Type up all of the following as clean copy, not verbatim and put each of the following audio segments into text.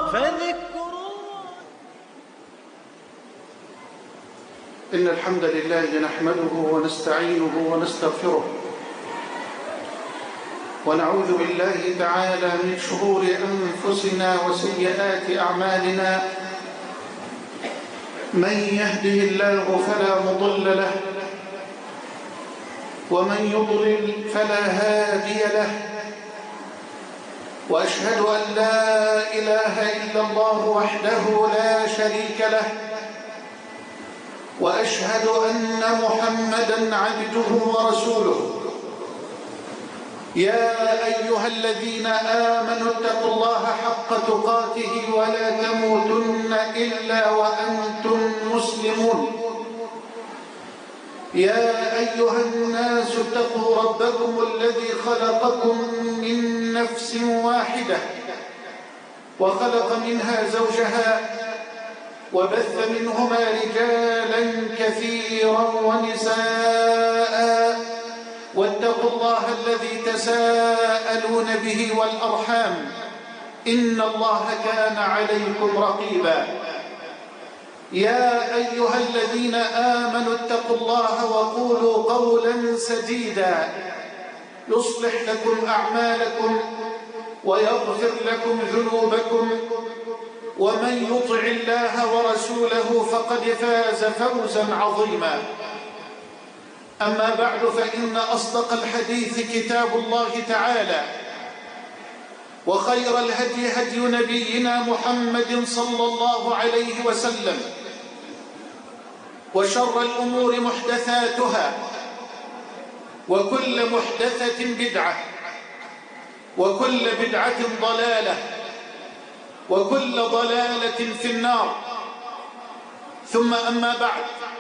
فذكرون. إن الحمد لله نحمده ونستعينه ونستغفره، ونعوذ بالله تعالى من شرور أنفسنا وسيئات أعمالنا. من يهده الله فلا مضل له، ومن يضلل فلا هادي له، وأشهد أن لا إله إلا الله وحده لا شريك له، وأشهد أن محمدًا عبده ورسوله. يا أيها الذين آمنوا اتقوا الله حق تقاته ولا تموتن إلا وأنتم مسلمون. يا أيها الناس اتقوا ربكم الذي خلقكم من نفس واحدة، وخلق منها زوجها، وبث منهما رجالا كثيرا ونساء. واتقوا الله الذي تساءلون به والأرحام، إن الله كان عليكم رقيبا. يا أيها الذين آمنوا اتقوا الله وقولوا قولا سديدا يصلح لكم أعمالكم ويغفر لكم ذنوبكم، ومن يطع الله ورسوله فقد فاز فوزا عظيما. أما بعد، فإن أصدق الحديث كتاب الله تعالى، وخير الهدي هدي نبينا محمد صلى الله عليه وسلم، وشر الأمور محدثاتها، وكل محدثة بدعة، وكل بدعة ضلالة، وكل ضلالة في النار. ثم أما بعد،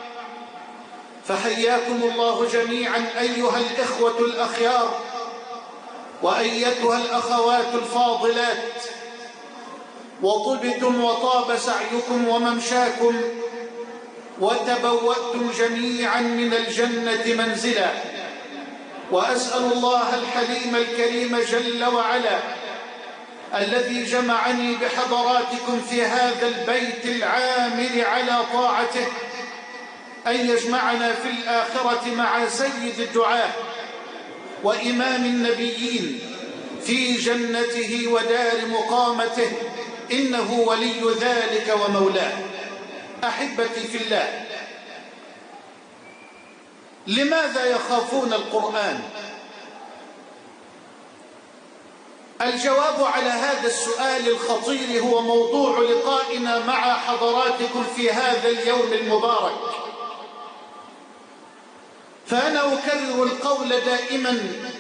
فحياكم الله جميعا أيها الإخوة الأخيار، وأيتها الأخوات الفاضلات، وطبتم وطاب سعيكم وممشاكم، وتبوأتم جميعا من الجنة منزلا. وأسأل الله الحليم الكريم جل وعلا الذي جمعني بحضراتكم في هذا البيت العامر على طاعته أن يجمعنا في الآخرة مع سيد الدعاة وإمام النبيين في جنته ودار مقامته، إنه ولي ذلك ومولاه. أحبتي في الله، لماذا يخافون القرآن؟ الجواب على هذا السؤال الخطير هو موضوع لقائنا مع حضراتكم في هذا اليوم المبارك. فأنا أكرر القول دائما: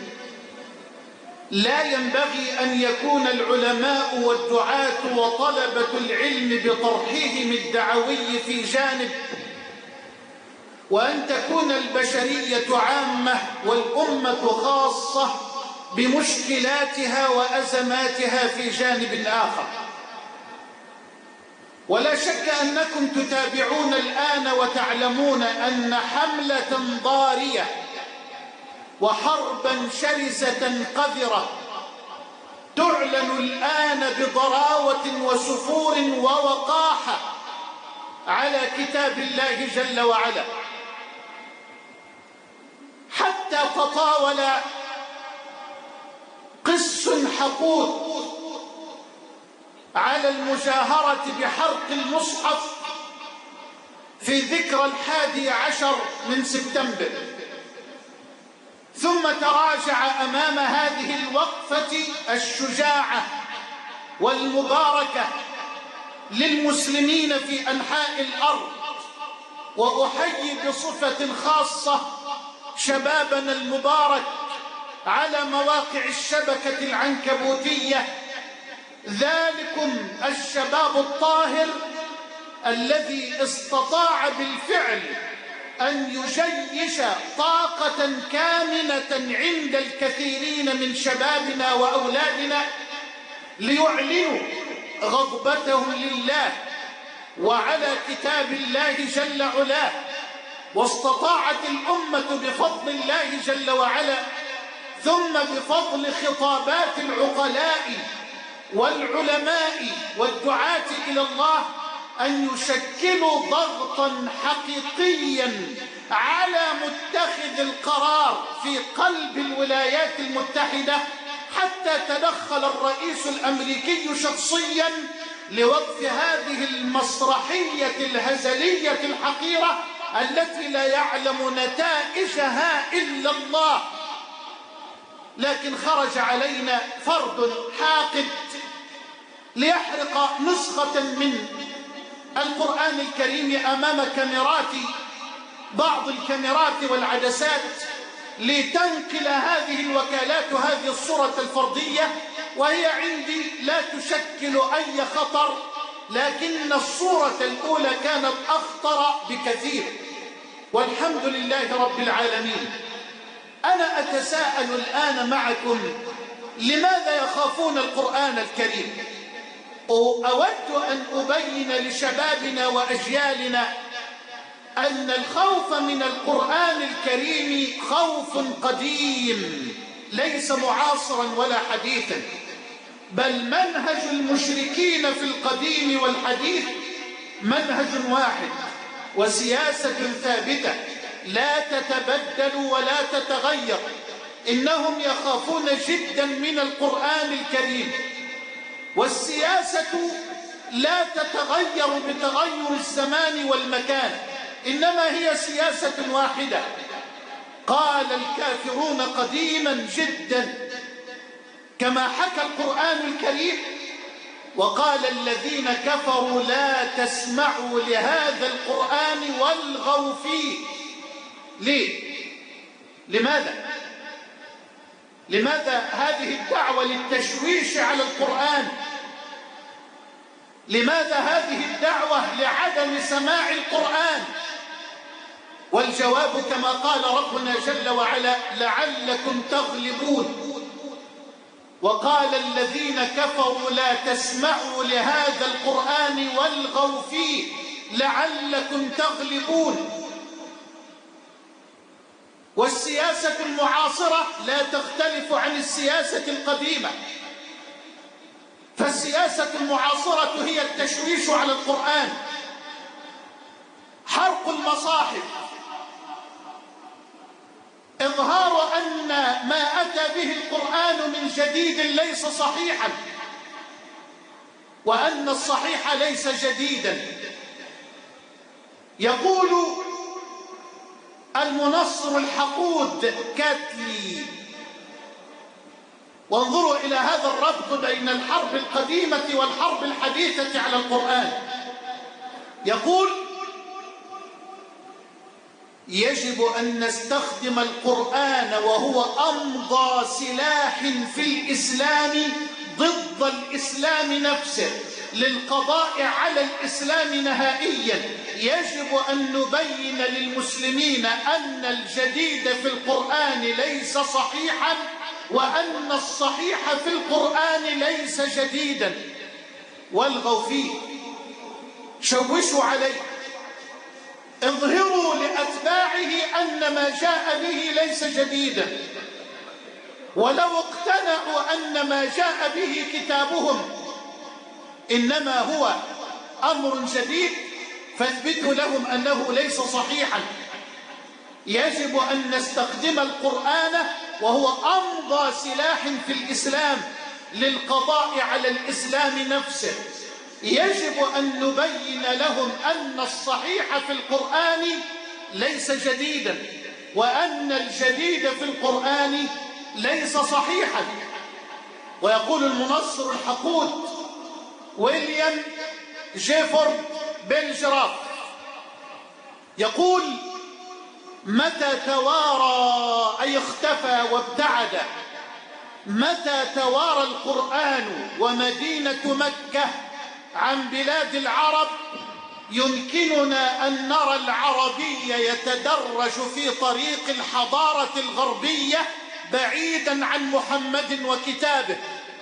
لا ينبغي أن يكون العلماء والدعاة وطلبة العلم بطرحهم الدعوي في جانب، وأن تكون البشرية عامة والأمة خاصة بمشكلاتها وأزماتها في جانب آخر. ولا شك أنكم تتابعون الآن وتعلمون أن حملة ضارية وحربا شرسة قذرة تعلن الآن بضراوة وسفور ووقاحة على كتاب الله جل وعلا، حتى تطاول قس حقود على المجاهرة بحرق المصحف في ذكرى 11 من سبتمبر، ثم تراجع أمام هذه الوقفة الشجاعة والمباركة للمسلمين في أنحاء الأرض. وأحيي بصفة خاصة شبابنا المبارك على مواقع الشبكة العنكبوتية، ذلكم الشباب الطاهر الذي استطاع بالفعل أن يجيش طاقة كامنة عند الكثيرين من شبابنا وأولادنا ليعلنوا غضبتهم لله وعلى كتاب الله جل علاه. واستطاعت الأمة بفضل الله جل وعلا ثم بفضل خطابات العقلاء والعلماء والدعاة إلى الله أن يشكلوا ضغطا حقيقيا على متخذ القرار في قلب الولايات المتحدة، حتى تدخل الرئيس الأمريكي شخصيا لوقف هذه المسرحية الهزلية الحقيرة التي لا يعلم نتائجها إلا الله. لكن خرج علينا فرد حاقد ليحرق نسخة من القرآن الكريم أمام كاميرات بعض الكاميرات والعدسات لتنقل هذه الوكالات هذه الصورة الفردية، وهي عندي لا تشكل أي خطر، لكن الصورة الأولى كانت أخطر بكثير، والحمد لله رب العالمين. أنا أتساءل الآن معكم، لماذا يخافون القرآن الكريم؟ أود أن أبين لشبابنا وأجيالنا أن الخوف من القرآن الكريم خوف قديم ليس معاصرا ولا حديثا، بل منهج المشركين في القديم والحديث منهج واحد وسياسة ثابتة لا تتبدل ولا تتغير. إنهم يخافون جدا من القرآن الكريم، والسياسة لا تتغير بتغير الزمان والمكان، إنما هي سياسة واحدة. قال الكافرون قديما جدا كما حكى القرآن الكريم، وقال الذين كفروا لا تسمعوا لهذا القرآن والغوا فيه. ليه؟ لماذا هذه الدعوة للتشويش على القرآن؟ لماذا هذه الدعوة لعدم سماع القرآن؟ والجواب كما قال ربنا جل وعلا: لعلكم تغلبون. وقال الذين كفروا لا تسمعوا لهذا القرآن والغوا فيه لعلكم تغلبون. والسياسة المعاصرة لا تختلف عن السياسة القديمة، فالسياسة المعاصرة هي التشويش على القرآن، حرق المصاحف، إظهار أن ما أتى به القرآن من جديد ليس صحيحا، وأن الصحيح ليس جديدا. يقول المنصر الحقود كاتلي، وانظروا إلى هذا الربط بين الحرب القديمة والحرب الحديثة على القرآن، يقول: يجب أن نستخدم القرآن وهو أمضى سلاح في الإسلام ضد الإسلام نفسه للقضاء على الإسلام نهائيا. يجب أن نبين للمسلمين أن الجديد في القرآن ليس صحيحا، وأن الصحيح في القرآن ليس جديدا. والغوا فيه، شوشوا عليه، اظهروا لأتباعه أن ما جاء به ليس جديدا، ولو اقتنعوا أن ما جاء به كتابهم إنما هو أمر جديد فاثبتوا لهم أنه ليس صحيحا. يجب أن نستخدم القرآن وهو أمضى سلاح في الإسلام للقضاء على الإسلام نفسه. يجب أن نبين لهم أن الصحيح في القرآن ليس جديدا، وأن الجديد في القرآن ليس صحيحا. ويقول المنصر الحقود ويليام جيفورد بيلجراف، يقول: متى توارى أي اختفى وابتعد، متى توارى القرآن ومدينة مكة عن بلاد العرب يمكننا أن نرى العربي يتدرج في طريق الحضارة الغربية بعيدا عن محمد وكتابه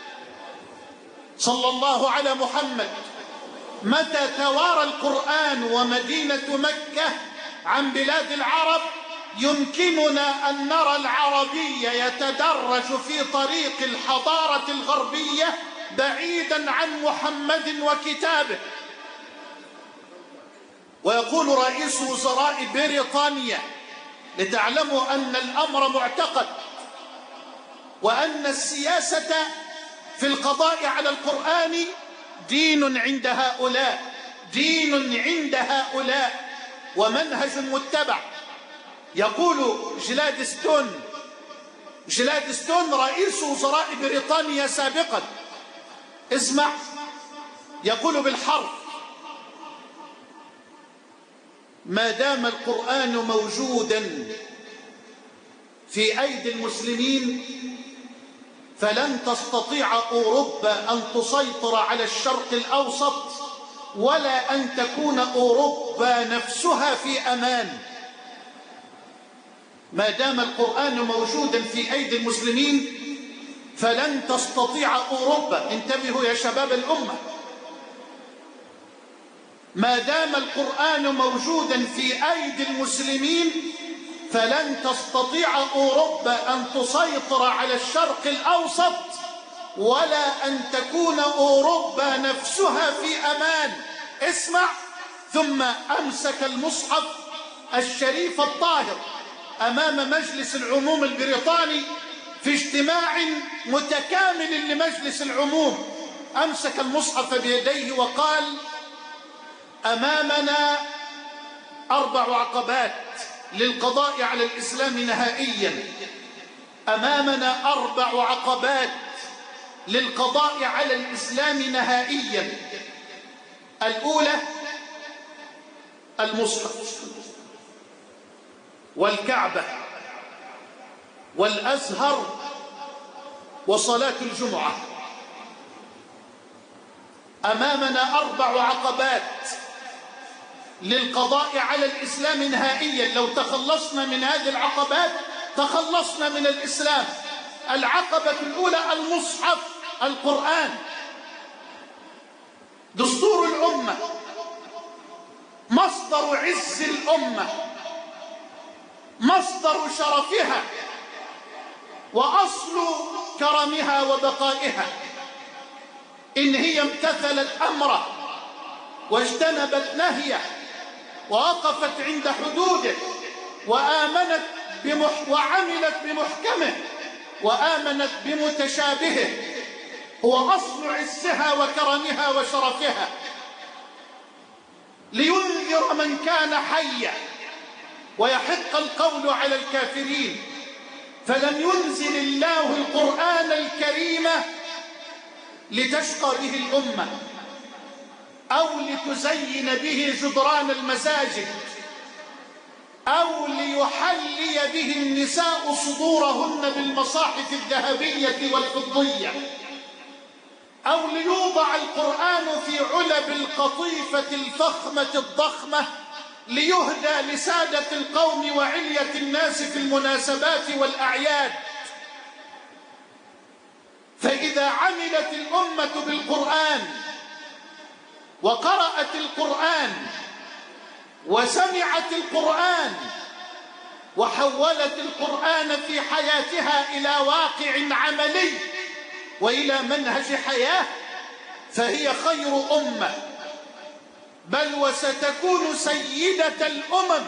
صلى الله على محمد. متى توارى القرآن ومدينة مكة عن بلاد العرب يمكننا أن نرى العربي يتدرج في طريق الحضارة الغربية بعيدا عن محمد وكتابه. ويقول رئيس وزراء بريطانيا: لتعلموا أن الأمر معتقد، وأن السياسة في القضاء على القرآن دين عند هؤلاء، دين عند هؤلاء ومنهج متبع. يقول جلادستون رئيس وزراء بريطانيا سابقا، اسمع، يقول بالحرف: ما دام القرآن موجودا في أيدي المسلمين فلن تستطيع أوروبا أن تسيطر على الشرق الأوسط، ولا أن تكون أوروبا نفسها في أمان. ما دام القرآن موجودا في أيدي المسلمين فلن تستطيع أوروبا، انتبهوا يا شباب الأمة، ما دام القرآن موجودا في أيدي المسلمين فلن تستطيع أوروبا أن تسيطر على الشرق الأوسط، ولا أن تكون أوروبا نفسها في أمان. اسمع: ثم أمسك المصحف الشريف الطاهر أمام مجلس العموم البريطاني في اجتماع متكامل لمجلس العموم، أمسك المصحف بيديه وقال: أمامنا 4 عقبات للقضاء على الإسلام نهائيا. أمامنا 4 عقبات للقضاء على الإسلام نهائيا. الأولى المصحف والكعبة والأزهر وصلاة الجمعة. أمامنا 4 عقبات للقضاء على الإسلام نهائيا. لو تخلصنا من هذه العقبات تخلصنا من الإسلام. العقبة الأولى المصحف، القرآن، دستور الأمة، مصدر عز الأمة، مصدر شرفها، وأصل كرمها وبقائها. إن هي امتثلت أمره واجتنبت نهيه ووقفت عند حدوده وآمنت وعملت بمحكمه وآمنت بمتشابهه، هو أصل عزها وكرمها وشرفها، لينذر من كان حيا ويحق القول على الكافرين. فلم ينزل الله القرآن الكريم لتشقى به الأمة أو لتزين به جدران المساجد أو ليحلي به النساء صدورهن بالمصاحف الذهبية والفضية، أو ليوضع القرآن في علب القطيفة الفخمة الضخمة ليهدى لسادة القوم وعلية الناس في المناسبات والأعياد. فإذا عملت الأمة بالقرآن وقرأت القرآن وسمعت القرآن وحولت القرآن في حياتها إلى واقع عملي وإلى منهج حياة، فهي خير أمة، بل وستكون سيدة الأمم،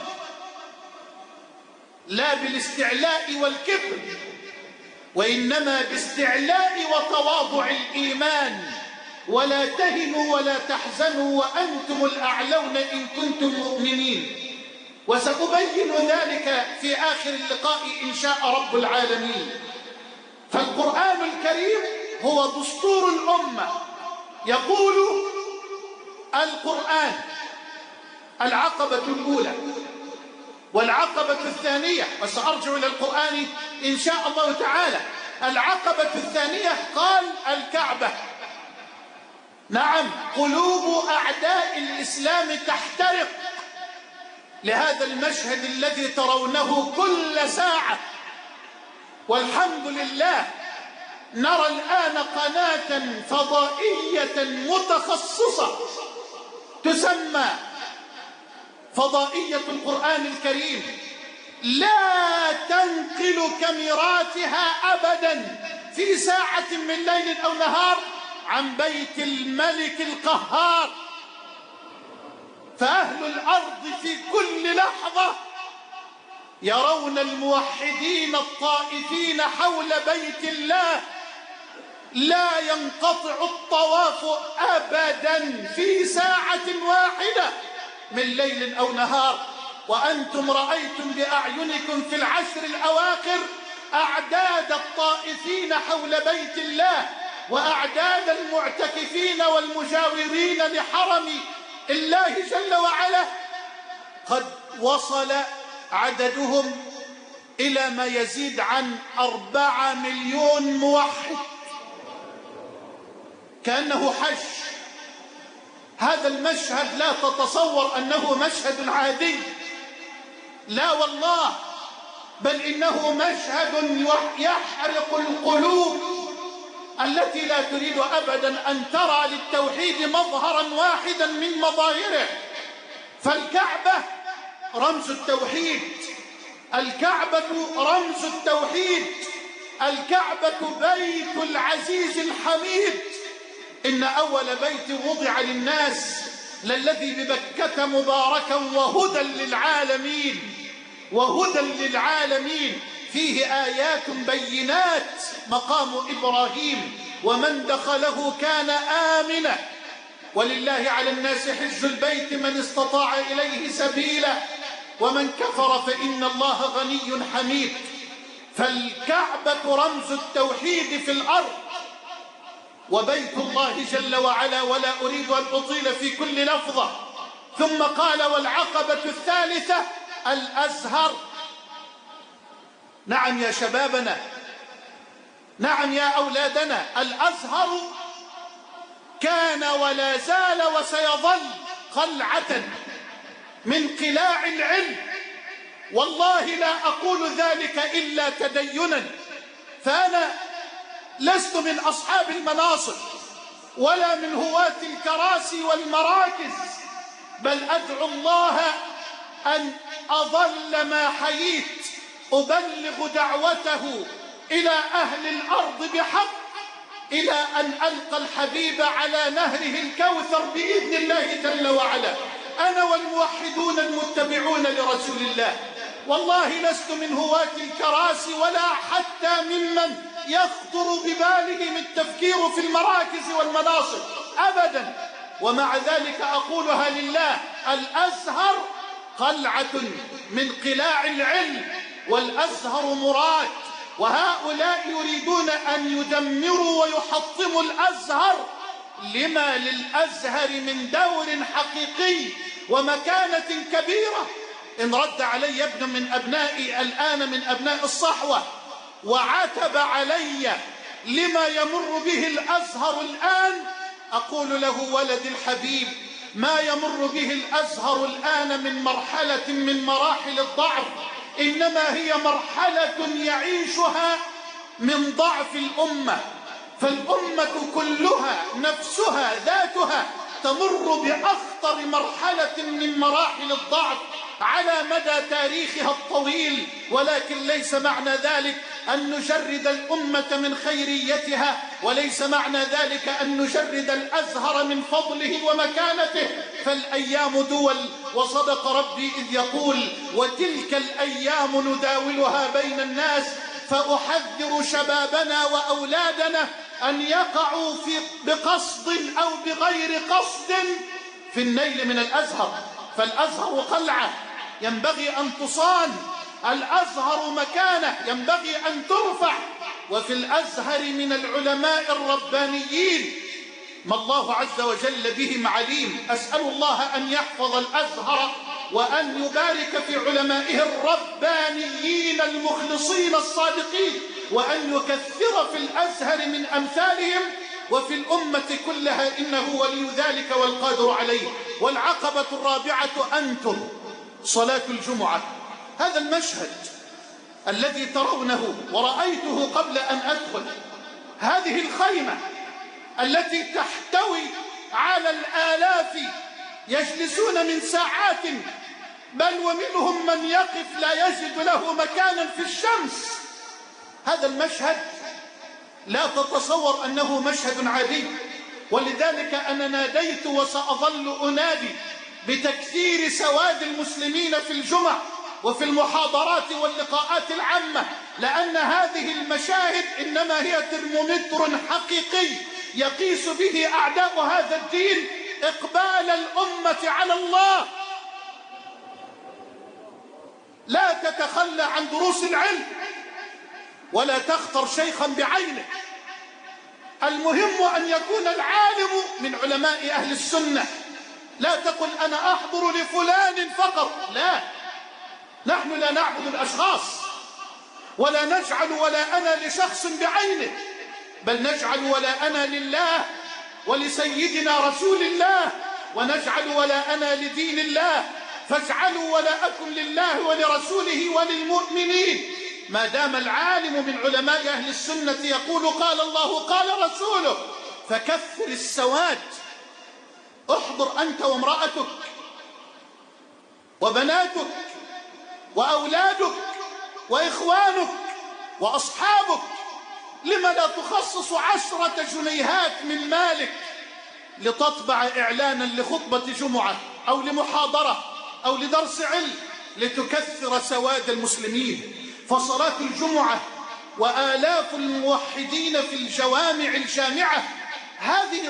لا بالاستعلاء والكبر، وإنما باستعلاء وتواضع الإيمان. ولا تهنوا ولا تحزنوا وأنتم الأعلون إن كنتم مؤمنين. وسأبين ذلك في آخر اللقاء إن شاء رب العالمين. فالقرآن الكريم هو دستور الأمة. يقول القرآن: العقبة الأولى والعقبة الثانية، وسأرجع إلى القرآن إن شاء الله تعالى. العقبة الثانية قال الكعبة. نعم، قلوب أعداء الإسلام تحترق لهذا المشهد الذي ترونه كل ساعة، والحمد لله نرى الآن قناة فضائية متخصصة تسمى فضائية القرآن الكريم، لا تنقل كاميراتها أبدا في ساعة من ليل أو نهار عن بيت الملك القهار. فأهل الأرض في كل لحظة يرون الموحدين الطائفين حول بيت الله، لا ينقطع الطواف أبدا في ساعة واحدة من ليل أو نهار. وأنتم رأيتم بأعينكم في العشر الأواخر أعداد الطائفين حول بيت الله وأعداد المعتكفين والمجاورين لحرم الله جل وعلا. قد وصل عددهم إلى ما يزيد عن 4 مليون موحد، كأنه حج. هذا المشهد لا تتصور أنه مشهد عادي، لا والله، بل إنه مشهد يحرق القلوب التي لا تريد أبدا أن ترى للتوحيد مظهرا واحدا من مظاهره. فالكعبة رمز التوحيد، الكعبة رمز التوحيد، الكعبة بيت العزيز الحميد. إن أول بيت وضع للناس للذي ببكة مباركا وهدى للعالمين، وهدى للعالمين، فيه آيات بينات مقام إبراهيم ومن دخله كان آمنا، ولله على الناس حج البيت من استطاع إليه سبيلا ومن كفر فإن الله غني حميد. فالكعبة رمز التوحيد في الأرض وبيت الله جل وعلا، ولا أريد أن أطيل في كل لفظة. ثم قال: والعقبة الثالثة الأزهر. نعم يا شبابنا، نعم يا أولادنا، الأزهر كان ولا زال وسيظل قلعة من قلاع العلم. والله لا أقول ذلك إلا تدينا، فأنا لست من أصحاب المناصب ولا من هواة الكراسي والمراكز، بل أدعو الله أن أظل ما حييت أبلغ دعوته إلى أهل الأرض بحق، إلى أن ألقى الحبيب على نهره الكوثر بإذن الله جل وعلا، أنا والموحدون المتبعون لرسول الله. والله لست من هواة الكراسي ولا حتى ممن يخطر ببالهم التفكير في المراكز والمناصب أبدا، ومع ذلك أقولها لله: الأزهر قلعة من قلاع العلم، والأزهر مراد، وهؤلاء يريدون أن يدمروا ويحطموا الأزهر لما للأزهر من دور حقيقي ومكانة كبيرة. إن رد علي ابن من أبنائي الآن من أبناء الصحوة وعتب علي لما يمر به الأزهر الآن، أقول له: ولد الحبيب، ما يمر به الأزهر الآن من مرحلة من مراحل الضعف إنما هي مرحلة يعيشها من ضعف الأمة. فالأمة كلها نفسها ذاتها تمر بأخطر مرحلة من مراحل الضعف على مدى تاريخها الطويل، ولكن ليس معنى ذلك أن نجرد الأمة من خيريتها، وليس معنى ذلك أن نجرد الأزهر من فضله ومكانته، فالأيام دول، وصدق ربي إذ يقول: وتلك الأيام نداولها بين الناس. فأحذر شبابنا وأولادنا أن يقعوا بقصد أو بغير قصد في النيل من الأزهر. فالأزهر قلعة ينبغي أن تصان، الأزهر مكانة ينبغي أن ترفع، وفي الأزهر من العلماء الربانيين ما الله عز وجل بهم عليم. أسأل الله أن يحفظ الأزهر وأن يبارك في علمائه الربانيين المخلصين الصادقين، وأن يكثر في الأزهر من أمثالهم وفي الأمة كلها، إنه ولي ذلك والقادر عليه. والعقبة الرابعة أنتم، صلاة الجمعة. هذا المشهد الذي ترونه ورأيته قبل أن أدخل، هذه الخيمة التي تحتوي على الآلاف يجلسون من ساعات، بل ومنهم من يقف لا يجد له مكانا في الشمس. هذا المشهد لا تتصور أنه مشهد عادي، ولذلك أنا ناديت وسأظل أنادي بتكثير سواد المسلمين في الجمع وفي المحاضرات واللقاءات العامة، لأن هذه المشاهد إنما هي ترمومتر حقيقي يقيس به أعداء هذا الدين إقبال الأمة على الله. لا تتخلى عن دروس العلم ولا تختر شيخا بعينه. المهم أن يكون العالم من علماء أهل السنة. لا تقل أنا أحضر لفلان فقط، لا، نحن لا نعبد الأشخاص ولا نجعل ولا أنا لشخص بعينه، بل نجعل ولا أنا لله ولسيدنا رسول الله، ونجعل ولا أنا لدين الله، فاجعلوا ولاءكم لله ولرسوله وللمؤمنين. ما دام العالم من علماء أهل السنة يقول قال الله قال رسوله فكثر السواد. احضر أنت وامرأتك وبناتك وأولادك وإخوانك وأصحابك. لما لا تخصص 10 جنيهات من مالك لتطبع إعلانا لخطبة جمعة أو لمحاضرة أو لدرس علم لتكثر سواد المسلمين؟ فصلاة الجمعة وآلاف الموحدين في الجوامع الجامعة هذه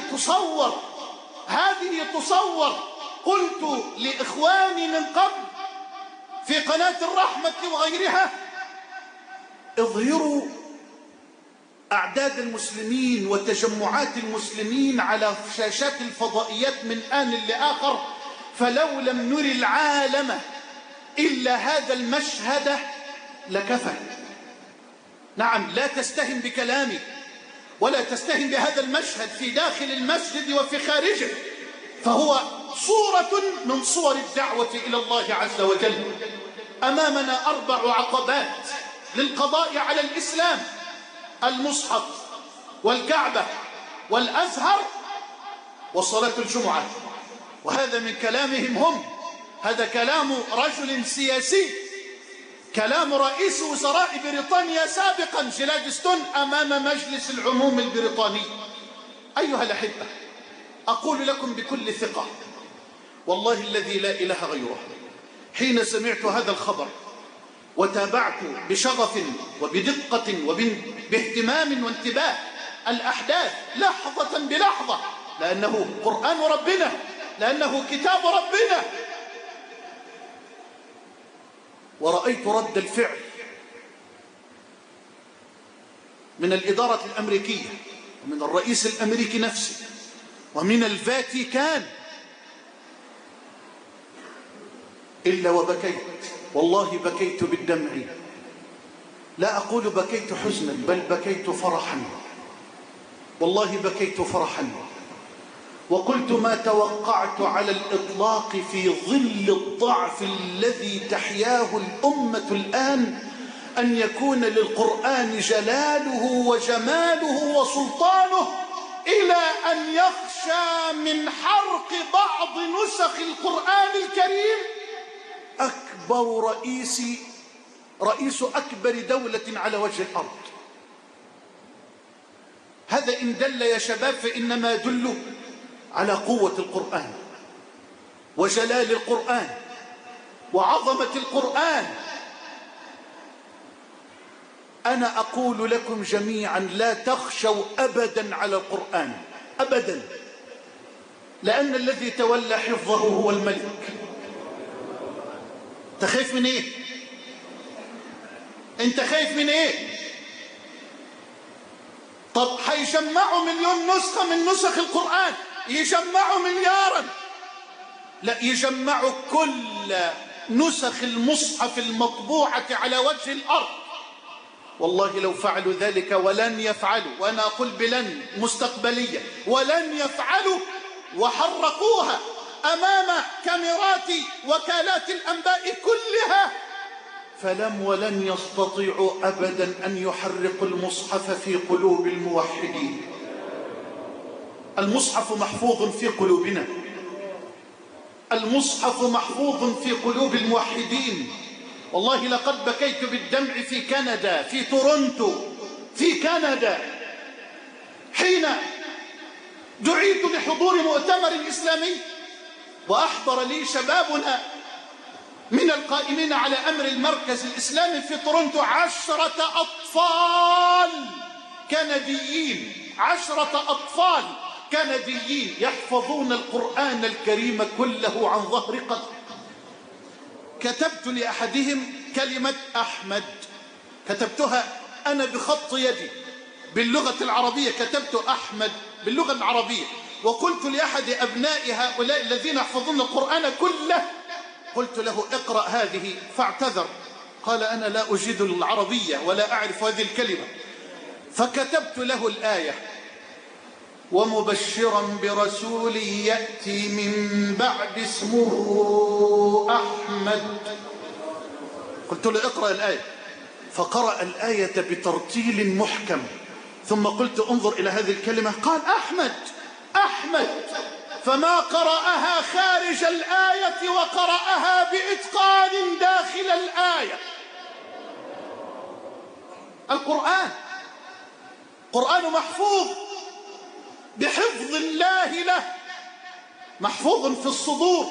تصور. قلت لإخواني من قبل في قناة الرحمة وغيرها اظهروا أعداد المسلمين وتجمعات المسلمين على شاشات الفضائيات من آن لآخر، فلو لم نري العالم إلا هذا المشهد لكفى. نعم، لا تستهن بكلامي ولا تستهن بهذا المشهد في داخل المسجد وفي خارجه، فهو صورة من صور الدعوة إلى الله عز وجل. أمامنا 4 عقبات للقضاء على الإسلام: المصحف والكعبة والأزهر وصلاة الجمعة. وهذا من كلامهم هم، هذا كلام رجل سياسي، كلام رئيس وزراء بريطانيا سابقا جلادستون أمام مجلس العموم البريطاني. أيها الأحبة، أقول لكم بكل ثقة والله الذي لا إله غيره، حين سمعت هذا الخبر وتابعت بشغف وبدقة وباهتمام وانتباه الأحداث لحظة بلحظة، لأنه قرآن ربنا، لأنه كتاب ربنا، ورأيت رد الفعل من الإدارة الأمريكية ومن الرئيس الأمريكي نفسه ومن الفاتيكان، إلا وبكيت، والله بكيت بالدمع، لا أقول بكيت حزنا بل بكيت فرحا، والله بكيت فرحا. وقلت ما توقعت على الإطلاق في ظل الضعف الذي تحياه الأمة الآن أن يكون للقرآن جلاله وجماله وسلطانه إلى أن يخشى من حرق بعض نسخ القرآن الكريم أكبر رئيس أكبر دولة على وجه الأرض. هذا إن دل يا شباب فإنما يدل على قوة القرآن وجلال القرآن وعظمة القرآن. أنا أقول لكم جميعا لا تخشوا أبدا على القرآن أبدا، لأن الذي تولى حفظه هو الملك. أنت خايف من إيه؟ أنت خايف من إيه؟ طب هيجمعوا 1,000,000 نسخة من نسخ القرآن، يجمعوا مليارا، لا، يجمعوا كل نسخ المصحف المطبوعة على وجه الأرض. والله لو فعلوا ذلك ولن يفعلوا، وأنا أقول بلن مستقبلية، ولن يفعلوا، وحرقوها أمام كاميرات وكالات الأنباء كلها، فلم ولن يستطيعوا أبدا أن يحرقوا المصحف في قلوب الموحدين. المصحف محفوظ في قلوبنا، المصحف محفوظ في قلوب الموحدين. والله لقد بكيت بالدمع في كندا، في تورونتو، في كندا، حين دعيت لحضور مؤتمر إسلامي وأحضر لي شبابنا من القائمين على أمر المركز الإسلامي في تورونتو 10 أطفال كنديين، 10 أطفال كنديين يحفظون القرآن الكريم كله عن ظهر قلب. كتبت لأحدهم كلمة أحمد، كتبتها أنا بخط يدي باللغة العربية، كتبت أحمد باللغة العربية، وقلت لأحد أبناء هؤلاء الذين يحفظون القرآن كله، قلت له اقرأ هذه، فاعتذر، قال أنا لا أجيد العربية ولا أعرف هذه الكلمة. فكتبت له الآية: ومبشرا برسول يأتي من بعد اسمه أحمد. قلت له اقرأ الآية، فقرأ الآية بترتيل محكم، ثم قلت انظر إلى هذه الكلمة، قال أحمد أحمد، فما قرأها خارج الآية وقرأها بإتقان داخل الآية. القرآن محفوظ بحفظ الله له، محفوظ في الصدور،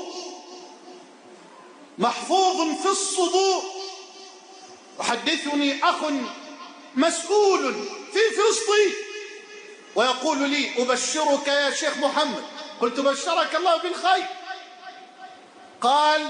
محفوظ في الصدور. يحدثني أخ مسؤول في فلسطين ويقول لي أبشرك يا شيخ محمد. قلت بشرك الله بالخير. قال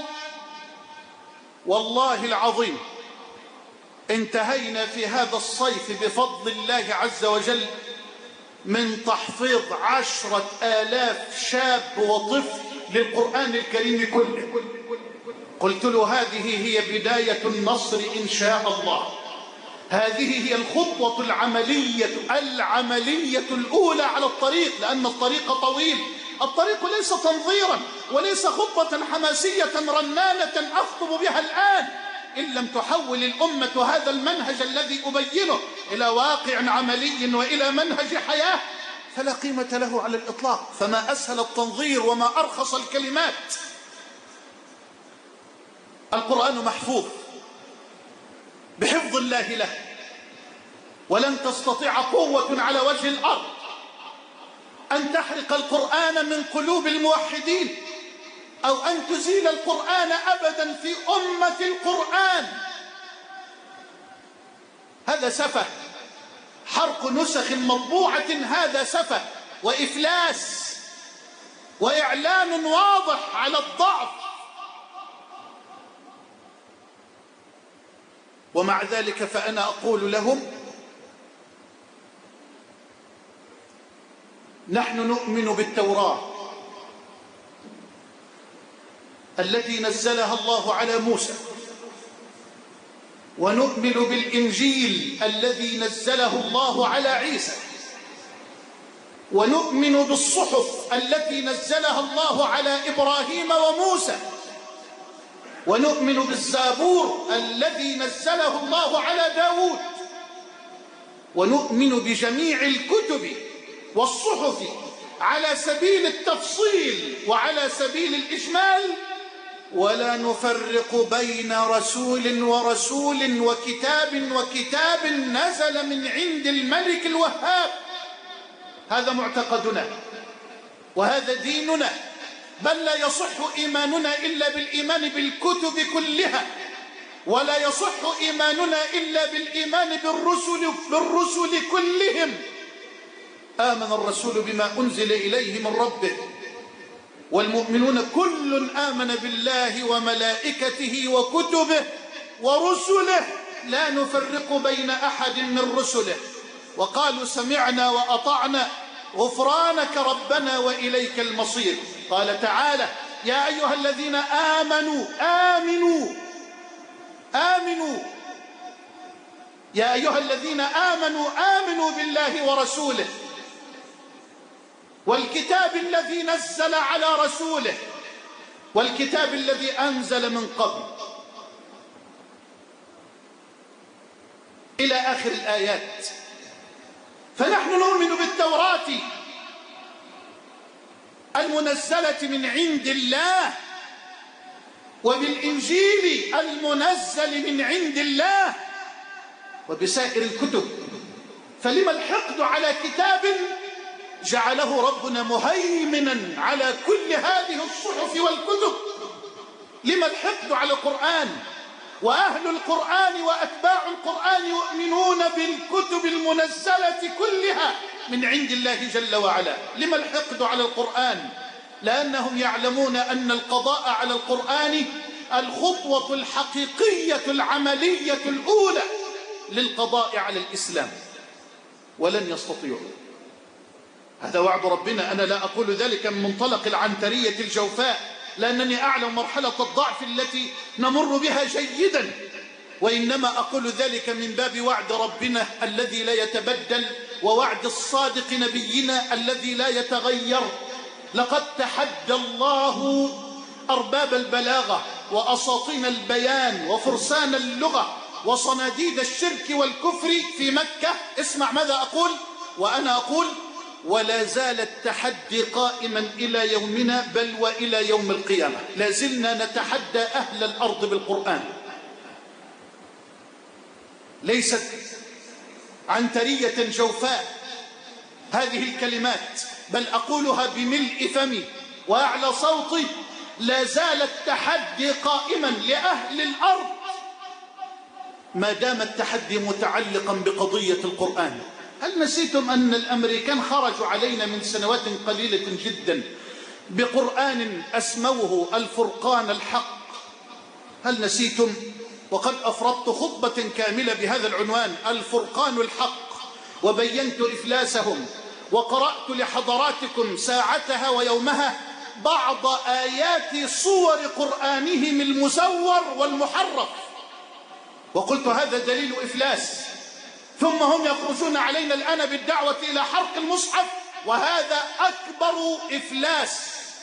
والله العظيم انتهينا في هذا الصيف بفضل الله عز وجل من تحفيظ 10,000 شاب وطفل للقرآن الكريم كله. قلت له هذه هي بداية النصر إن شاء الله، هذه هي الخطوة العملية الأولى على الطريق، لأن الطريق طويل. الطريق ليس تنظيرا وليس خطة حماسية رنانة أخطب بها الآن. إن لم تحول الأمة هذا المنهج الذي أبينه إلى واقع عملي وإلى منهج حياة فلا قيمة له على الإطلاق. فما أسهل التنظير وما أرخص الكلمات. القرآن محفوظ بحفظ الله له، ولن تستطيع قوة على وجه الأرض أن تحرق القرآن من قلوب الموحدين أو أن تزيل القرآن أبدا في أمة القرآن. هذا سفه. حرق نسخ مطبوعة هذا سفه وإفلاس وإعلان واضح على الضعف. ومع ذلك فأنا أقول لهم نحن نؤمن بالتوراة التي نزلها الله على موسى، ونؤمن بالإنجيل الذي نزله الله على عيسى، ونؤمن بالصحف التي نزلها الله على إبراهيم وموسى، ونؤمن بالزبور الذي نزله الله على داود، ونؤمن بجميع الكتب والصحف على سبيل التفصيل وعلى سبيل الإجمال، ولا نفرق بين رسول ورسول وكتاب نزل من عند الملك الوهاب. هذا معتقدنا وهذا ديننا، بل لا يصح إيماننا إلا بالإيمان بالكتب كلها، ولا يصح إيماننا إلا بالإيمان بالرسل كلهم. آمن الرسول بما أنزل إليه من ربه والمؤمنون كل آمن بالله وملائكته وكتبه ورسله لا نفرق بين أحد من رسله، وقالوا سمعنا وأطعنا غفرانك ربنا وإليك المصير. قال تعالى يا أيها الذين آمنوا يا أيها الذين آمنوا بالله ورسوله والكتاب الذي نزل على رسوله والكتاب الذي أنزل من قبل إلى آخر الآيات. فنحن نؤمن بالتوراة المنزلة من عند الله وبالإنجيل المنزل من عند الله وبسائر الكتب. فلما الحقد على كتاب جعله ربنا مهيمنا على كل هذه الصحف والكتب. لما الحقد على القرآن؟ وأهل القرآن وأتباع القرآن يؤمنون بالكتب المنزلة كلها من عند الله جل وعلا. لما الحقد على القرآن؟ لأنهم يعلمون أن القضاء على القرآن الخطوة الحقيقية العملية الأولى للقضاء على الإسلام، ولن يستطيعوا. هذا وعد ربنا. أنا لا أقول ذلك من منطلق العنترية الجوفاء، لأنني أعلم مرحلة الضعف التي نمر بها جيدا، وإنما أقول ذلك من باب وعد ربنا الذي لا يتبدل، ووعد الصادق نبينا الذي لا يتغير. لقد تحدى الله أرباب البلاغة وأساطين البيان وفرسان اللغة وصناديد الشرك والكفر في مكة. اسمع ماذا أقول، وأنا أقول: ولا زال التحدي قائما إلى يومنا، بل وإلى يوم القيامة. لا زلنا نتحدى أهل الأرض بالقرآن. ليست عنترية جوفاء هذه الكلمات، بل أقولها بملء فمي وأعلى صوتي: لا زال التحدي قائما لأهل الأرض ما دام التحدي متعلقا بقضية القرآن. هل نسيتم أن الأمريكان خرجوا علينا من سنوات قليلة جدا بقرآن أسموه الفرقان الحق؟ هل نسيتم؟ وقد أفردت خطبة كاملة بهذا العنوان: الفرقان الحق، وبينت إفلاسهم، وقرأت لحضراتكم ساعتها ويومها بعض آيات صور قرآنهم المزور والمحرف، وقلت هذا دليل إفلاس. ثم هم يخرجون علينا الآن بالدعوة إلى حرق المصحف، وهذا أكبر إفلاس.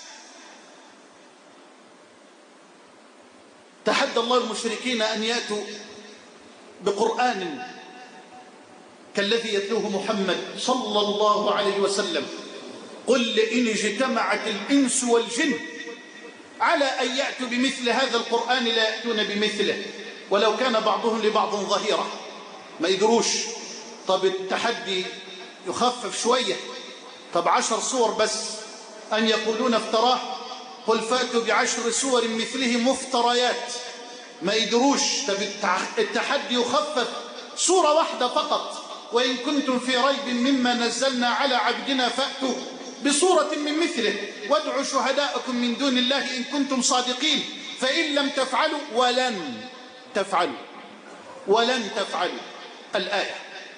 تحدى الله المشركين أن يأتوا بقرآن كالذي يتلوه محمد صلى الله عليه وسلم. قل إن اجتمعت الإنس والجن على أن يأتوا بمثل هذا القرآن لا يأتون بمثله ولو كان بعضهم لبعض ظهيرا. ما يدروش. طب التحدي يخفف شوية، طب 10 صور بس، أن يقولون افتراه، قل فاتوا ب10 صور مثله مفتريات. ما يدروش. طب التحدي يخفف صورة واحدة فقط: وإن كنتم في ريب مما نزلنا على عبدنا فأتوا بصورة من مثله وادعوا شهداءكم من دون الله إن كنتم صادقين، فإن لم تفعلوا ولن تفعلوا الآية.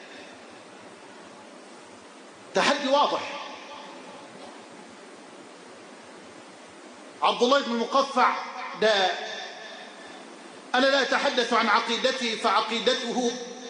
تحدي واضح. عبد الله بن المقفع ده أنا لا أتحدث عن عقيدته فعقيدته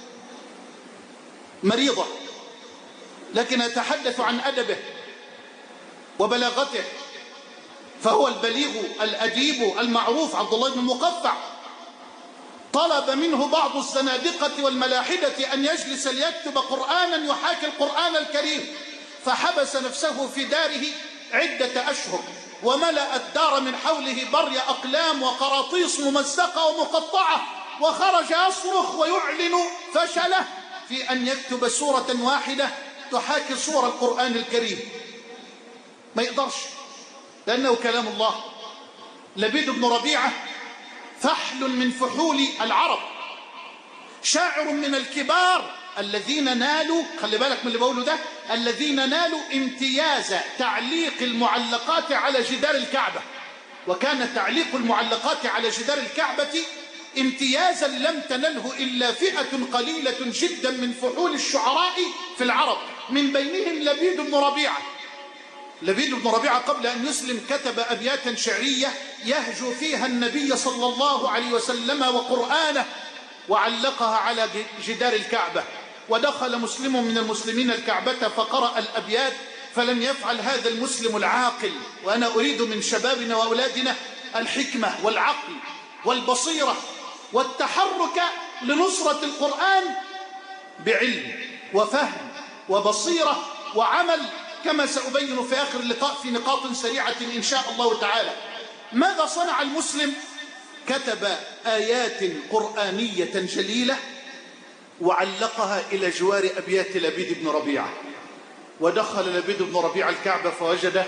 مريضة، لكن أتحدث عن أدبه وبلاغته، فهو البليغ الأديب المعروف عبد الله بن المقفع. طلب منه بعض الزنادقة والملاحدة أن يجلس ليكتب قرآنا يحاكي القرآن الكريم، فحبس نفسه في داره عدة أشهر، وملأ الدار من حوله بري أقلام وقراطيس ممزقة ومقطعة، وخرج يصرخ ويعلن فشله في أن يكتب سورة واحدة تحاكي سور القرآن الكريم. ما يقدرش، لأنه كلام الله. لبيد بن ربيعة فحل من فحول العرب، شاعر من الكبار الذين نالوا، خلي بالك من اللي بقوله ده، الذين نالوا امتياز تعليق المعلقات على جدار الكعبة. وكان تعليق المعلقات على جدار الكعبة امتيازا لم تنله إلا فئة قليلة جدا من فحول الشعراء في العرب، من بينهم لبيد بن ربيعة. لبيد بن ربيعة قبل أن يسلم كتب أبياتا شعرية يهجو فيها النبي صلى الله عليه وسلم وقرآنه، وعلقها على جدار الكعبة. ودخل مسلم من المسلمين الكعبة فقرأ الأبيات، فلم يفعل هذا المسلم العاقل. وأنا أريد من شبابنا وأولادنا الحكمة والعقل والبصيرة والتحرك لنصرة القرآن بعلم وفهم وبصيرة وعمل، كما سأبين في آخر اللقاء في نقاط سريعة إن شاء الله تعالى. ماذا صنع المسلم؟ كتب آيات قرآنية جليلة وعلقها إلى جوار أبيات لبيد بن ربيعة. ودخل لبيد بن ربيعة الكعبة فوجد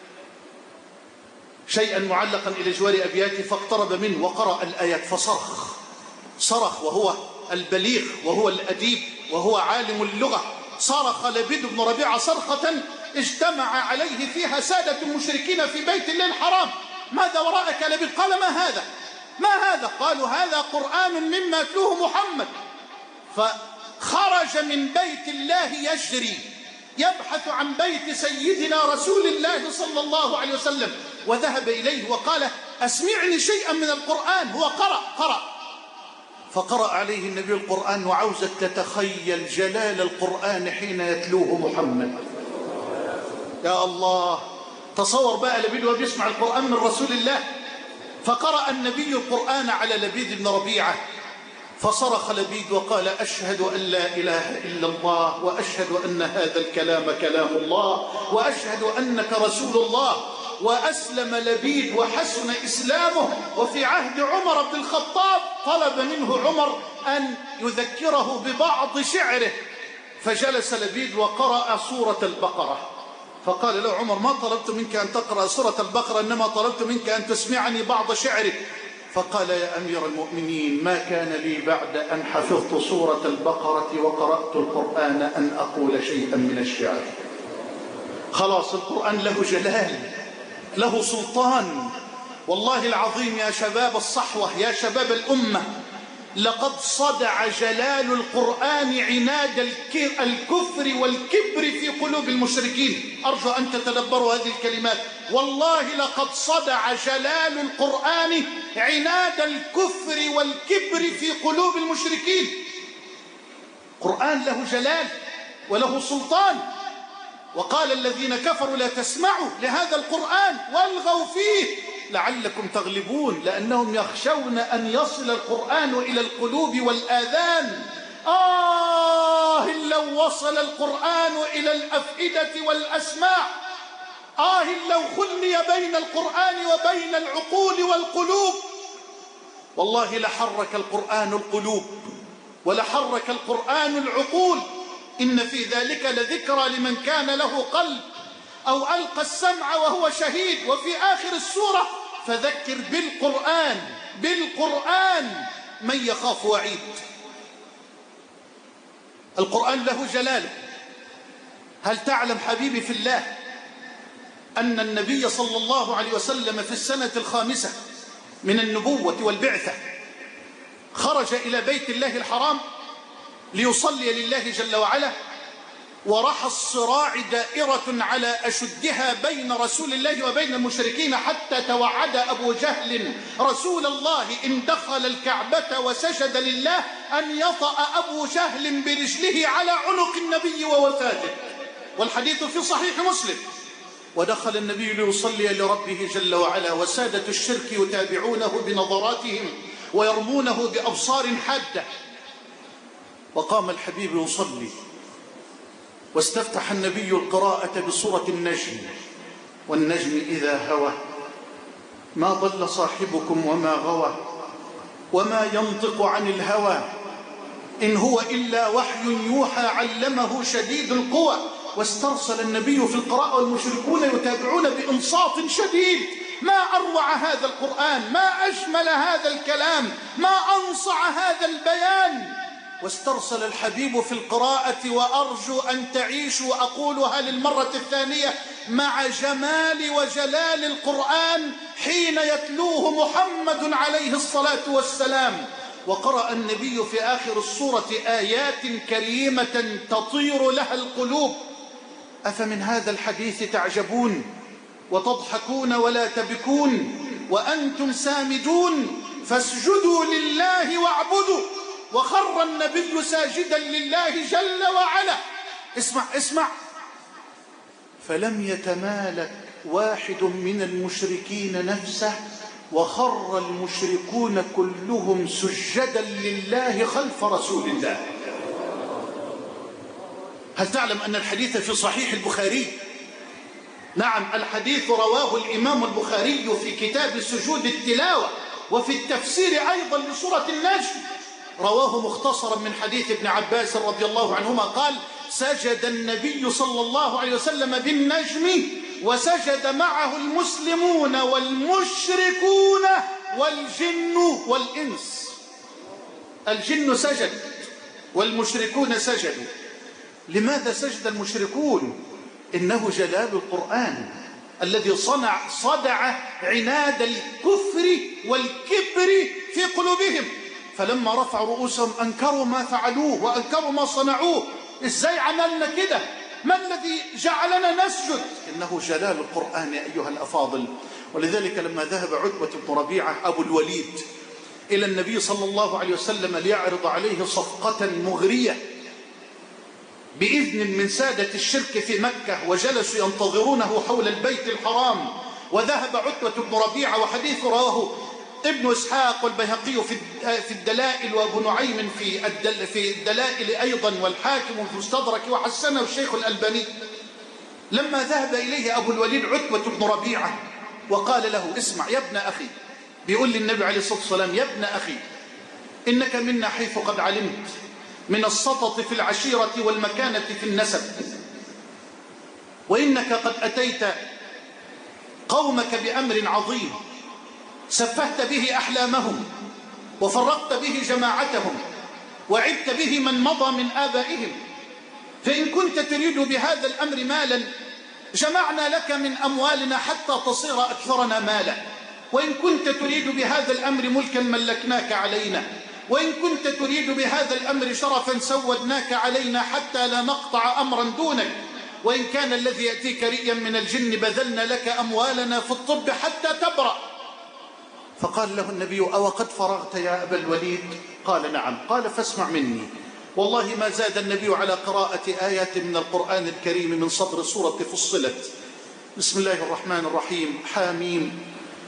شيئا معلقا إلى جوار أبياته، فاقترب منه وقرأ الآيات صرخ وهو البليغ وهو الأديب وهو عالم اللغة. صرخ لبيد بن ربيعة صرخة اجتمع عليه فيها سادة المشركين في بيت الله الحرام. ماذا وراءك يا لبيد؟ قال ما هذا؟ قالوا هذا قرآن مما يتلوه محمد. فخرج من بيت الله يجري يبحث عن بيت سيدنا رسول الله صلى الله عليه وسلم، وذهب إليه وقال أسمعني شيئا من القرآن. هو قرأ فقرأ عليه النبي القرآن، وعاوزك تتخيل جلال القرآن حين يتلوه محمد. يا الله، تصور بقى لبيد وبيسمع القرآن من رسول الله. فقرأ النبي القرآن على لبيد بن ربيعة، فصرخ لبيد وقال أشهد أن لا إله إلا الله، وأشهد أن هذا الكلام كلام الله، وأشهد أنك رسول الله. وأسلم لبيد وحسن إسلامه. وفي عهد عمر بن الخطاب طلب منه عمر أن يذكره ببعض شعره، فجلس لبيد وقرأ سورة البقرة. فقال له عمر ما طلبت منك أن تقرأ سورة البقرة، إنما طلبت منك أن تسمعني بعض شعرك. فقال يا أمير المؤمنين ما كان لي بعد أن حفظت سورة البقرة وقرأت القرآن أن أقول شيئا من الشعر. خلاص القرآن له جلال، له سلطان. والله العظيم يا شباب الصحوة، يا شباب الأمة، لقد صدع جلال القرآن عناد الكفر والكبر في قلوب المشركين. أرجو أن تتدبروا هذه الكلمات. والله لقد صدع جلال القرآن عناد الكفر والكبر في قلوب المشركين. قرآن له جلال وله سلطان. وقال الذين كفروا لا تسمعوا لهذا القرآن والغوا فيه لعلكم تغلبون، لأنهم يخشون أن يصل القرآن إلى القلوب والآذان. لو وصل القرآن إلى الأفئدة والأسماع، لو خلي بين القرآن وبين العقول والقلوب، والله لحرك القرآن القلوب ولحرك القرآن العقول. إن في ذلك لذكرى لمن كان له قلب أو ألقى السمع وهو شهيد. وفي آخر السورة فذكر بالقرآن من يخاف وعيد. القرآن له جلاله. هل تعلم حبيبي في الله أن النبي صلى الله عليه وسلم في السنة الخامسة من النبوة والبعثة خرج إلى بيت الله الحرام ليصلي لله جل وعلا، ورحى الصراع دائرة على أشدها بين رسول الله وبين المشركين، حتى توعد أبو جهل رسول الله إن دخل الكعبة وسجد لله أن يطأ أبو جهل برجله على عنق النبي ووفاته. والحديث في صحيح مسلم. ودخل النبي ليصلي لربه جل وعلا، وسادة الشرك يتابعونه بنظراتهم ويرمونه بأبصار حادة. وقام الحبيب يصلي، واستفتح النبي القراءة بسورة النجم. والنجم إذا هوى ما ضل صاحبكم وما غوى وما ينطق عن الهوى إن هو إلا وحي يوحى علمه شديد القوى. واسترسل النبي في القراءة والمشركون يتابعون بإنصات شديد. ما أروع هذا القرآن، ما أجمل هذا الكلام، ما أنصع هذا البيان. واسترسل الحبيب في القراءة، وأرجو أن تعيشوا أقولها للمرة الثانية مع جمال وجلال القرآن حين يتلوه محمد عليه الصلاة والسلام. وقرأ النبي في آخر السورة آيات كريمة تطير لها القلوب. أفمن هذا الحديث تعجبون وتضحكون ولا تبكون وأنتم سامدون فاسجدوا لله واعبدوا. وخر النبي ساجدا لله جل وعلا. اسمع. فلم يتمالك واحد من المشركين نفسه، وخر المشركون كلهم سجدا لله خلف رسول الله. هل تعلم أن الحديث في صحيح البخاري؟ نعم، الحديث رواه الإمام البخاري في كتاب سجود التلاوة، وفي التفسير أيضا لسورة النجم. رواه مختصرا من حديث ابن عباس رضي الله عنهما قال: سجد النبي صلى الله عليه وسلم بالنجم وسجد معه المسلمون والمشركون والجن والإنس. الجن سجد والمشركون سجدوا. لماذا سجد المشركون؟ إنه جلال القرآن الذي صدع عناد الكفر والكبر في قلوبهم، فلما رفعوا رؤوسهم أنكروا ما فعلوه وأنكروا ما صنعوه. إزاي عملنا كده؟ ما الذي جعلنا نسجد؟ إنه جلال القرآن يا أيها الأفاضل. ولذلك لما ذهب عتبة بن ربيعة أبو الوليد إلى النبي صلى الله عليه وسلم ليعرض عليه صفقة مغرية بإذن من سادة الشرك في مكة، وجلسوا ينتظرونه حول البيت الحرام، وذهب عتبة بن ربيعة، وحديث رواه ابن إسحاق والبيهقي في الدلائل، وابو نعيم في الدلائل أيضا، والحاكم في المستدرك، وحسنه الشيخ الألباني. لما ذهب إليه أبو الوليد عتبة بن ربيعة وقال له: اسمع يا ابن أخي، بيقول للنبي عليه الصلاة والسلام: يا ابن أخي، إنك منا حيث قد علمت من السطط في العشيرة والمكانة في النسب، وإنك قد أتيت قومك بأمر عظيم سفهت به أحلامهم وفرقت به جماعتهم وعبت به من مضى من آبائهم، فإن كنت تريد بهذا الأمر مالا جمعنا لك من أموالنا حتى تصير أكثرنا مالا، وإن كنت تريد بهذا الأمر ملكا ملكناك علينا، وإن كنت تريد بهذا الأمر شرفا سودناك علينا حتى لا نقطع أمرا دونك، وإن كان الذي يأتيك رئيا من الجن بذلنا لك أموالنا في الطب حتى تبرأ. فقال له النبي: أو قد فرغت يا أبا الوليد؟ قال: نعم. قال: فاسمع مني. والله ما زاد النبي على قراءة آيات من القرآن الكريم من صدر سورة فصلت. بسم الله الرحمن الرحيم. حاميم،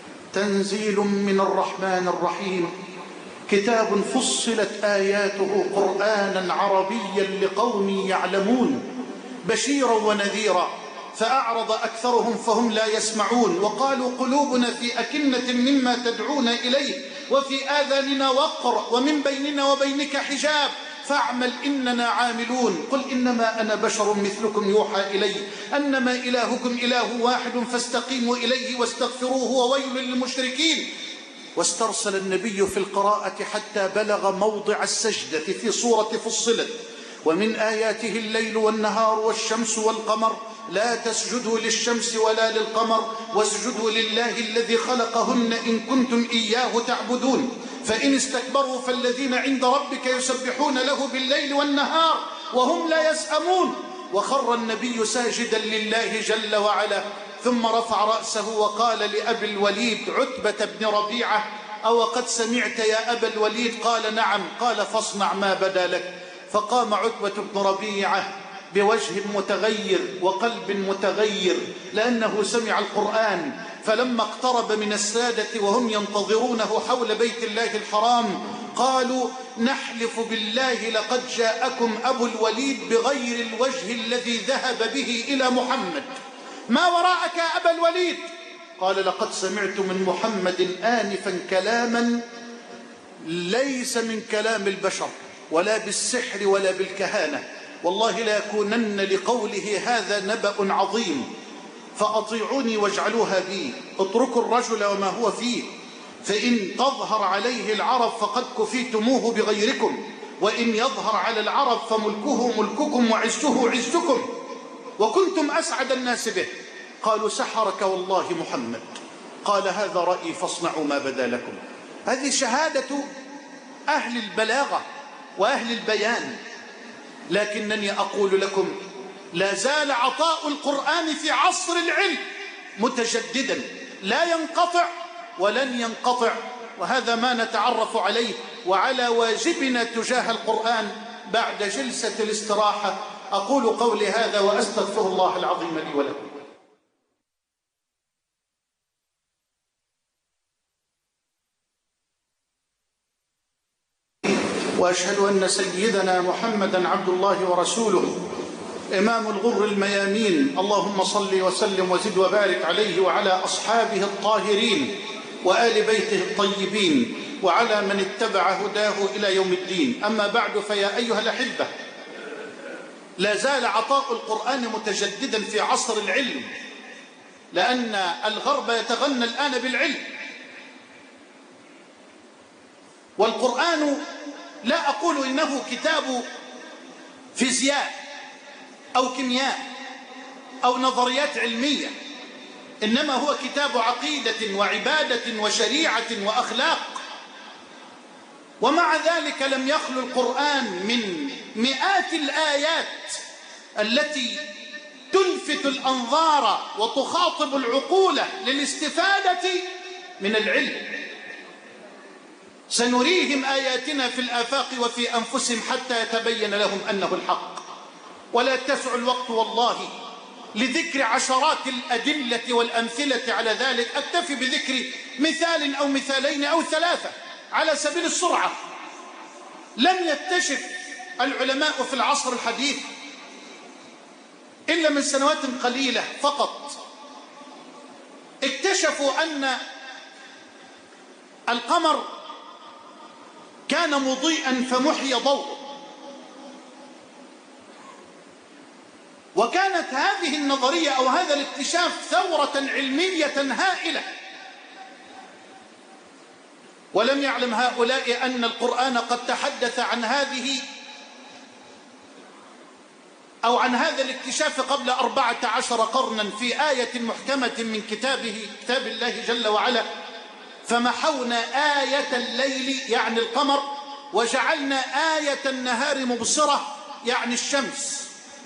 تنزيل من الرحمن الرحيم، كتاب فصلت آياته قرآنا عربيا لقوم يعلمون، بشيرا ونذيرا، فأعرض أكثرهم فهم لا يسمعون، وقالوا قلوبنا في أكنة مما تدعون إليه وفي آذاننا وقر ومن بيننا وبينك حجاب فاعمل إننا عاملون. قل إنما أنا بشر مثلكم يوحى إلي أنما إلهكم إله واحد فاستقيموا إليه واستغفروه وويل للمشركين. واسترسل النبي في القراءة حتى بلغ موضع السجدة في سورة فصلت: ومن آياته الليل والنهار والشمس والقمر لا تسجدوا للشمس ولا للقمر واسجدوا لله الذي خلقهن إن كنتم إياه تعبدون، فإن استكبروا فالذين عند ربك يسبحون له بالليل والنهار وهم لا يسأمون. وخر النبي ساجدا لله جل وعلا، ثم رفع رأسه وقال لأبي الوليد عتبة بن ربيعة: أو قد سمعت يا أبا الوليد؟ قال: نعم. قال: فاصنع ما بدا لك. فقام عتبة بن ربيعة بوجه متغير وقلب متغير لأنه سمع القرآن، فلما اقترب من السادة وهم ينتظرونه حول بيت الله الحرام قالوا: نحلف بالله لقد جاءكم أبو الوليد بغير الوجه الذي ذهب به إلى محمد، ما وراءك يا أبا الوليد؟ قال: لقد سمعت من محمد آنفا كلاما ليس من كلام البشر ولا بالسحر ولا بالكهانة، والله لا يكونن لقوله هذا نبأ عظيم، فأطيعوني واجعلوها بي، اتركوا الرجل وما هو فيه، فإن تظهر عليه العرب فقد كفيتموه بغيركم، وإن يظهر على العرب فملكه ملككم وعزه عزكم، وكنتم أسعد الناس به. قالوا: سحرك والله محمد. قال: هذا رأيي فاصنعوا ما بدا لكم. هذه شهادة أهل البلاغة وأهل البيان. لكنني أقول لكم: لا زال عطاء القرآن في عصر العلم متجددا لا ينقطع ولن ينقطع، وهذا ما نتعرف عليه وعلى واجبنا تجاه القرآن بعد جلسة الاستراحة. أقول قولي هذا وأستغفر الله العظيم لي ولكم. وأشهد أن سيدنا محمدا عبد الله ورسوله إمام الغر الميامين، اللهم صل وسلم وزد وبارك عليه وعلى أصحابه الطاهرين وآل بيته الطيبين وعلى من اتبع هداه إلى يوم الدين. أما بعد، فيا أيها الأحبة، لا زال عطاء القرآن متجددا في عصر العلم، لأن الغرب يتغنى الآن بالعلم. والقرآن لا أقول إنه كتاب فيزياء أو كيمياء أو نظريات علمية، إنما هو كتاب عقيدة وعبادة وشريعة وأخلاق. ومع ذلك لم يخلو القرآن من مئات الآيات التي تلفت الأنظار وتخاطب العقول للاستفادة من العلم. سنريهم آياتنا في الآفاق وفي أنفسهم حتى يتبين لهم أنه الحق. ولا يتسع الوقت والله لذكر عشرات الأدلة والأمثلة على ذلك، أكتفي بذكر مثال أو مثالين أو ثلاثة على سبيل السرعة. لم يكتشف العلماء في العصر الحديث إلا من سنوات قليلة فقط اكتشفوا أن القمر كان مضيئا فمحي ضوءه، وكانت هذه النظرية أو هذا الاكتشاف ثورة علمية هائلة. ولم يعلم هؤلاء أن القرآن قد تحدث عن هذه أو عن هذا الاكتشاف قبل 14 قرنا في آية محكمة من كتابه، كتاب الله جل وعلا: فمحونا آية الليل يعني القمر وجعلنا آية النهار مبصرة يعني الشمس.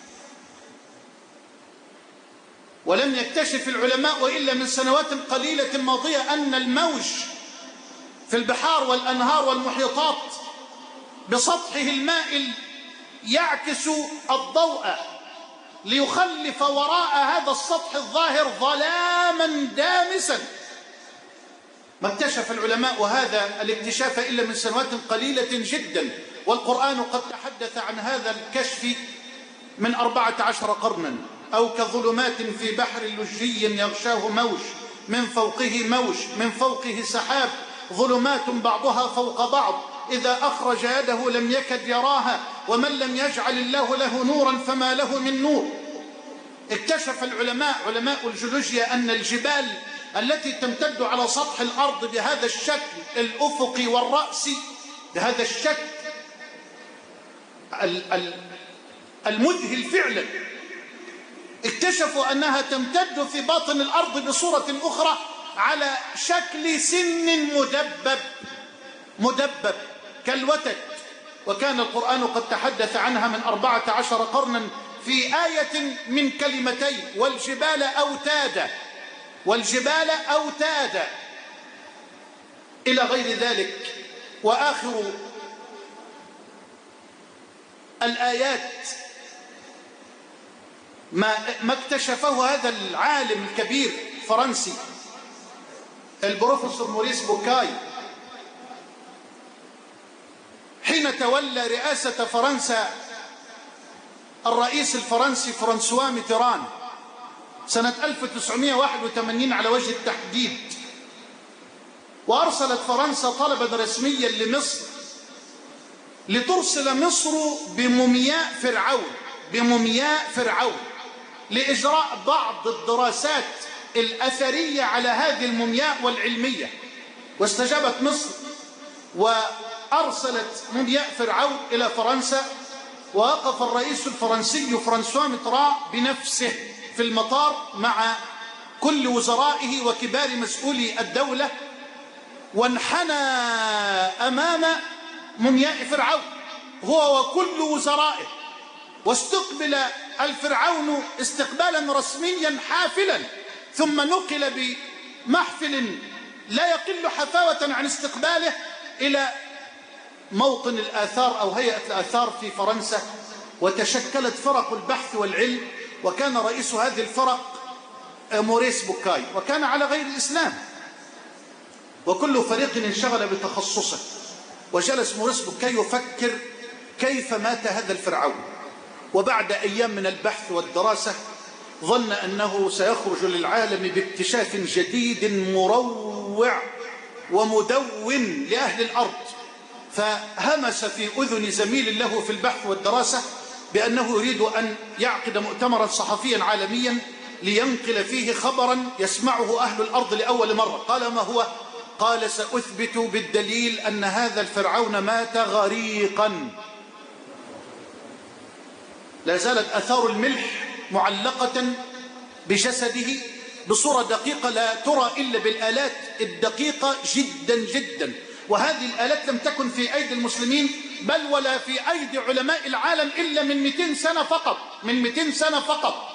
ولم يكتشف العلماء إلا من سنوات قليلة ماضية أن الموج في البحار والأنهار والمحيطات بسطحه المائل يعكس الضوء ليخلف وراء هذا السطح الظاهر ظلاما دامسا. ما اكتشف العلماء هذا الاكتشاف إلا من سنوات قليلة جدا، والقرآن قد تحدث عن هذا الكشف من 14 قرنا. أو كظلمات في بحر لجي يغشاه موج من فوقه موج من فوقه سحاب ظلمات بعضها فوق بعض إذا أخرج يده لم يكد يراها ومن لم يجعل الله له نورا فما له من نور. اكتشف العلماء علماء الجيولوجيا أن الجبال التي تمتد على سطح الأرض بهذا الشكل الأفقي والرأسي، بهذا الشكل المذهل فعلا، اكتشفوا أنها تمتد في باطن الأرض بصورة أخرى على شكل سن مدبب كالوتد. وكان القرآن قد تحدث عنها من 14 قرنا في آية من كلمتين: والجبال أوتادا، والجبال أوتادا، إلى غير ذلك. وآخر الآيات ما اكتشفه هذا العالم الكبير الفرنسي البروفيسور موريس بوكاي حين تولى رئاسة فرنسا الرئيس الفرنسي فرانسوا ميتران سنة 1981 على وجه التحديد. وأرسلت فرنسا طلبا رسميا لمصر لترسل مصر بمومياء فرعون لإجراء بعض الدراسات الأثرية على هذه المومياء والعلمية. واستجابت مصر وأرسلت مومياء فرعون إلى فرنسا، ووقف الرئيس الفرنسي فرانسوا ميتران بنفسه في المطار مع كل وزرائه وكبار مسؤولي الدولة، وانحنى أمام مومياء فرعون هو وكل وزرائه، واستقبل الفرعون استقبالا رسميا حافلا، ثم نقل بمحفل لا يقل حفاوة عن استقباله إلى موطن الآثار أو هيئة الآثار في فرنسا. وتشكلت فرق البحث والعلم، وكان رئيس هذه الفرق موريس بوكاي، وكان على غير الإسلام، وكل فريق انشغل بتخصصه. وجلس موريس بوكاي يفكر كيف مات هذا الفرعون، وبعد أيام من البحث والدراسة ظن أنه سيخرج للعالم باكتشاف جديد مروع ومدون لأهل الأرض، فهمس في أذن زميل له في البحث والدراسة بأنه يريد أن يعقد مؤتمرا صحفيا عالميا لينقل فيه خبرا يسمعه أهل الأرض لأول مرة. قال: ما هو؟ قال: سأثبت بالدليل أن هذا الفرعون مات غريقا. لا زالت أثار الملح معلقة بجسده بصورة دقيقة لا ترى إلا بالآلات الدقيقة جدا جدا، وهذه الآلات لم تكن في أيدي المسلمين بل ولا في أيدي علماء العالم إلا من 200 سنة فقط، من 200 سنة فقط.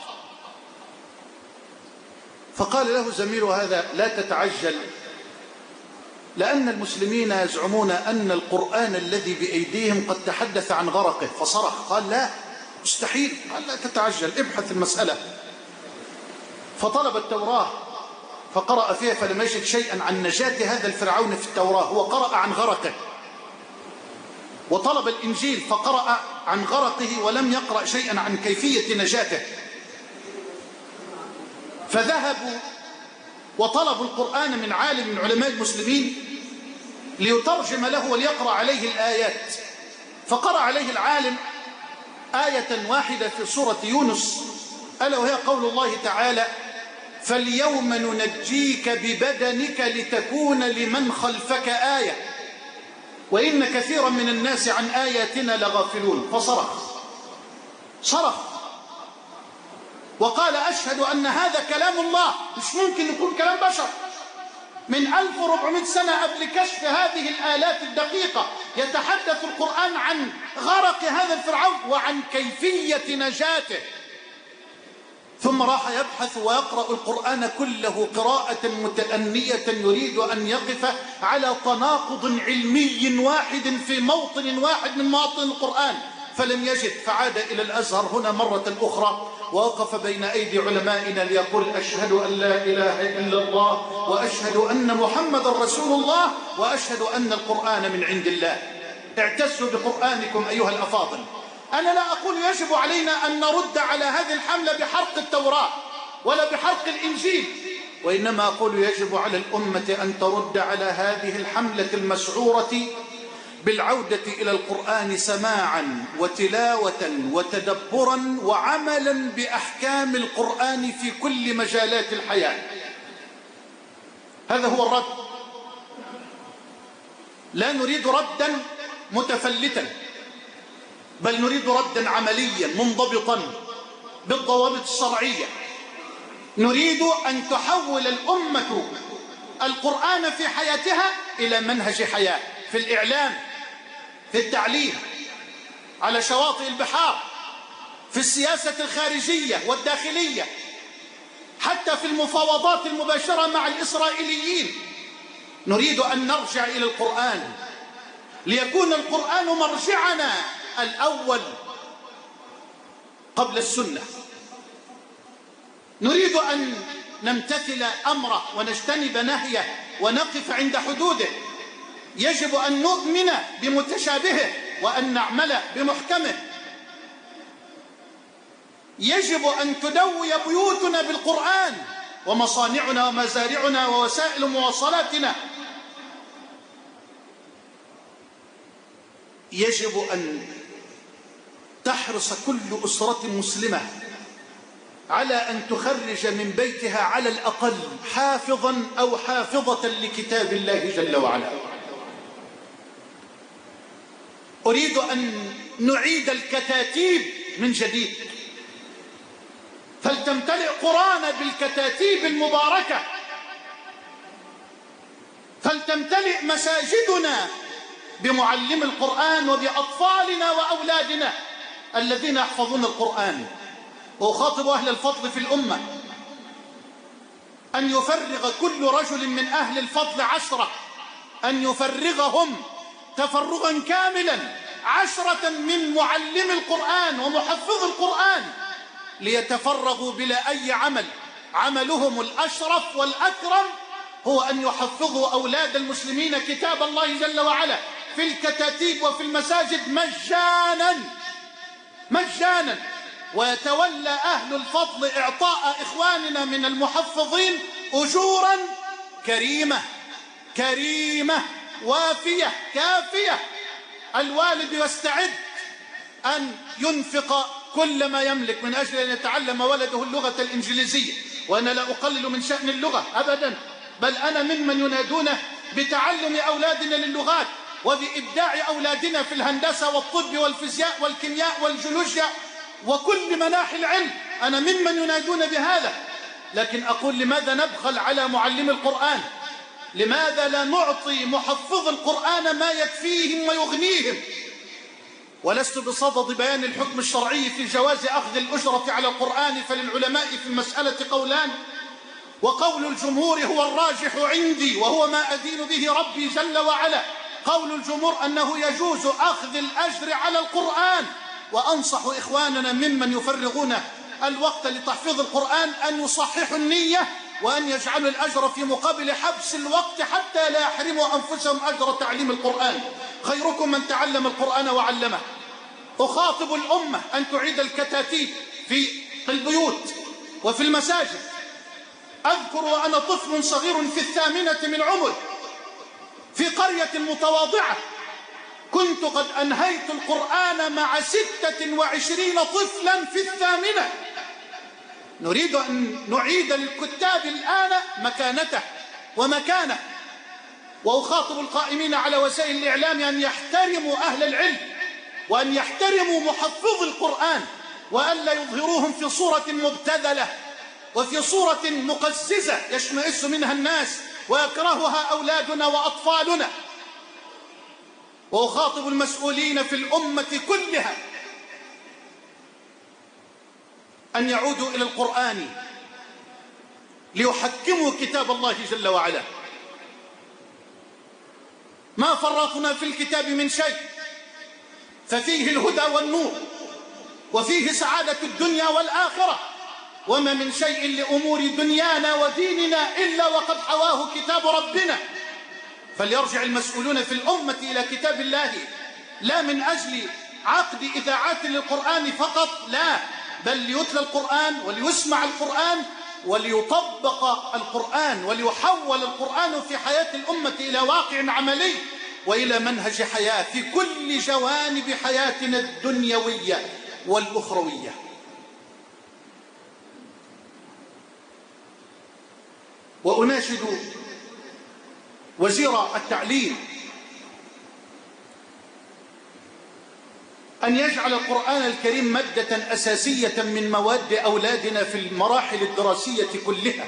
فقال له زميله هذا: لا تتعجل، لأن المسلمين يزعمون أن القرآن الذي بأيديهم قد تحدث عن غرقه. فصرخ قال: لا، مستحيل. قال: لا تتعجل، ابحث المسألة. فطلب التوراة فقرأ فيها فلم يجد شيئا عن نجاة هذا الفرعون في التوراة، هو قرأ عن غرقه. وطلب الإنجيل فقرأ عن غرقه ولم يقرأ شيئا عن كيفية نجاته. فذهبوا وطلبوا القرآن من عالم من علماء المسلمين ليترجم له وليقرأ عليه الآيات. فقرأ عليه العالم آية واحدة في سورة يونس، ألا وهي قول الله تعالى: فاليوم ننجيك ببدنك لتكون لمن خلفك آية وإن كثيرا من الناس عن آياتنا لغافلون. صرخ وقال: أشهد أن هذا كلام الله، مش ممكن يكون كلام بشر. من 1400 سنة قبل كشف هذه الآلات الدقيقة يتحدث القرآن عن غرق هذا الفرعون وعن كيفية نجاته. ثم راح يبحث ويقرأ القرآن كله قراءة متأنية يريد أن يقف على تناقض علمي واحد في موطن واحد من مواطن القرآن، فلم يجد. فعاد إلى الأزهر هنا مرة أخرى ووقف بين أيدي علمائنا ليقول: أشهد أن لا إله إلا الله، وأشهد أن محمد رسول الله، وأشهد أن القرآن من عند الله. اعتزوا بقرآنكم أيها الأفاضل. أنا لا أقول يجب علينا أن نرد على هذه الحملة بحرق التوراة ولا بحرق الإنجيل، وإنما أقول يجب على الأمة أن ترد على هذه الحملة المسعورة بالعودة إلى القرآن سماعا وتلاوة وتدبرا وعملا بأحكام القرآن في كل مجالات الحياة. هذا هو الرد. لا نريد ردا متفلتا، بل نريد ردا عمليا منضبطا بالضوابط الشرعية. نريد أن تحول الأمة القرآن في حياتها إلى منهج حياة، في الإعلام، في التعليم، على شواطئ البحار، في السياسة الخارجية والداخلية، حتى في المفاوضات المباشرة مع الإسرائيليين. نريد أن نرجع إلى القرآن ليكون القرآن مرجعنا الأول قبل السنة. نريد أن نمتثل أمره ونجتنب نهيه ونقف عند حدوده. يجب أن نؤمن بمتشابهه وأن نعمل بمحكمه. يجب أن تدوي بيوتنا بالقرآن ومصانعنا ومزارعنا ووسائل مواصلاتنا. يجب أن تحرص كل أسرة مسلمة على أن تخرج من بيتها على الأقل حافظا أو حافظة لكتاب الله جل وعلا. أريد أن نعيد الكتاتيب من جديد، فلتمتلئ قرانا بالكتاتيب المباركة، فلتمتلئ مساجدنا بمعلم القرآن وبأطفالنا وأولادنا الذين يحفظون القرآن. وأخاطب أهل الفضل في الأمة أن يفرغ كل رجل من أهل الفضل 10، أن يفرغهم تفرغا كاملا 10 من معلم القرآن ومحفظ القرآن ليتفرغوا بلا أي عمل. عملهم الأشرف والأكرم هو أن يحفظوا أولاد المسلمين كتاب الله جل وعلا في الكتاتيب وفي المساجد مجانا، ويتولى أهل الفضل إعطاء إخواننا من المحفظين أجورا كريمة وافية كافية. الوالد يستعد أن ينفق كل ما يملك من أجل أن يتعلم ولده اللغة الإنجليزية، وأنا لا أقلل من شأن اللغة أبدا، بل أنا ممن ينادون بتعلم أولادنا للغات وبإبداع أولادنا في الهندسة والطب والفيزياء والكيمياء والجيولوجيا وكل مناحي العلم، أنا ممن ينادون بهذا. لكن أقول لماذا نبخل على معلم القرآن؟ لماذا لا نعطي محفظ القرآن ما يكفيهم ويغنيهم؟ ولست بصدد بيان الحكم الشرعي في جواز أخذ الأجرة على القرآن، فللعلماء في المسألة قولان، وقول الجمهور هو الراجح عندي وهو ما أدين به ربي جل وعلا. قول الجمهور أنه يجوز أخذ الأجر على القرآن، وأنصح إخواننا ممن يفرغون الوقت لتحفيظ القرآن أن يصححوا النية وأن يجعلوا الأجر في مقابل حبس الوقت حتى لا يحرموا أنفسهم أجر تعليم القرآن. خيركم من تعلم القرآن وعلمه. أخاطب الأمة أن تعيد الكتاتيب في البيوت وفي المساجد. أذكر وأنا طفل صغير في 8 من عمري في قرية متواضعة كنت قد أنهيت القرآن مع 26 طفلا في 8. نريد أن نعيد للكتاب الآن مكانته ومكانه. وأخاطب القائمين على وسائل الإعلام أن يحترموا أهل العلم وأن يحترموا محفظ القرآن وألا يظهروهم في صورة مبتذلة وفي صورة مقززة يشمئز منها الناس ويكرهها أولادنا وأطفالنا. وأخاطب المسؤولين في الأمة كلها أن يعودوا إلى القرآن ليحكموا كتاب الله جل وعلا. ما فرطنا في الكتاب من شيء، ففيه الهدى والنور وفيه سعادة الدنيا والآخرة، وما من شيء لأمور دنيانا وديننا إلا وقد حواه كتاب ربنا. فليرجع المسؤولون في الأمة إلى كتاب الله، لا من أجل عقد إذاعات للقرآن فقط، لا، بل ليتلى القرآن وليسمع القرآن وليطبق القرآن وليحول القرآن في حياة الأمة إلى واقع عملي وإلى منهج حياة في كل جوانب حياتنا الدنيوية والأخروية. وأناشد وزير التعليم أن يجعل القرآن الكريم مادة أساسية من مواد أولادنا في المراحل الدراسية كلها،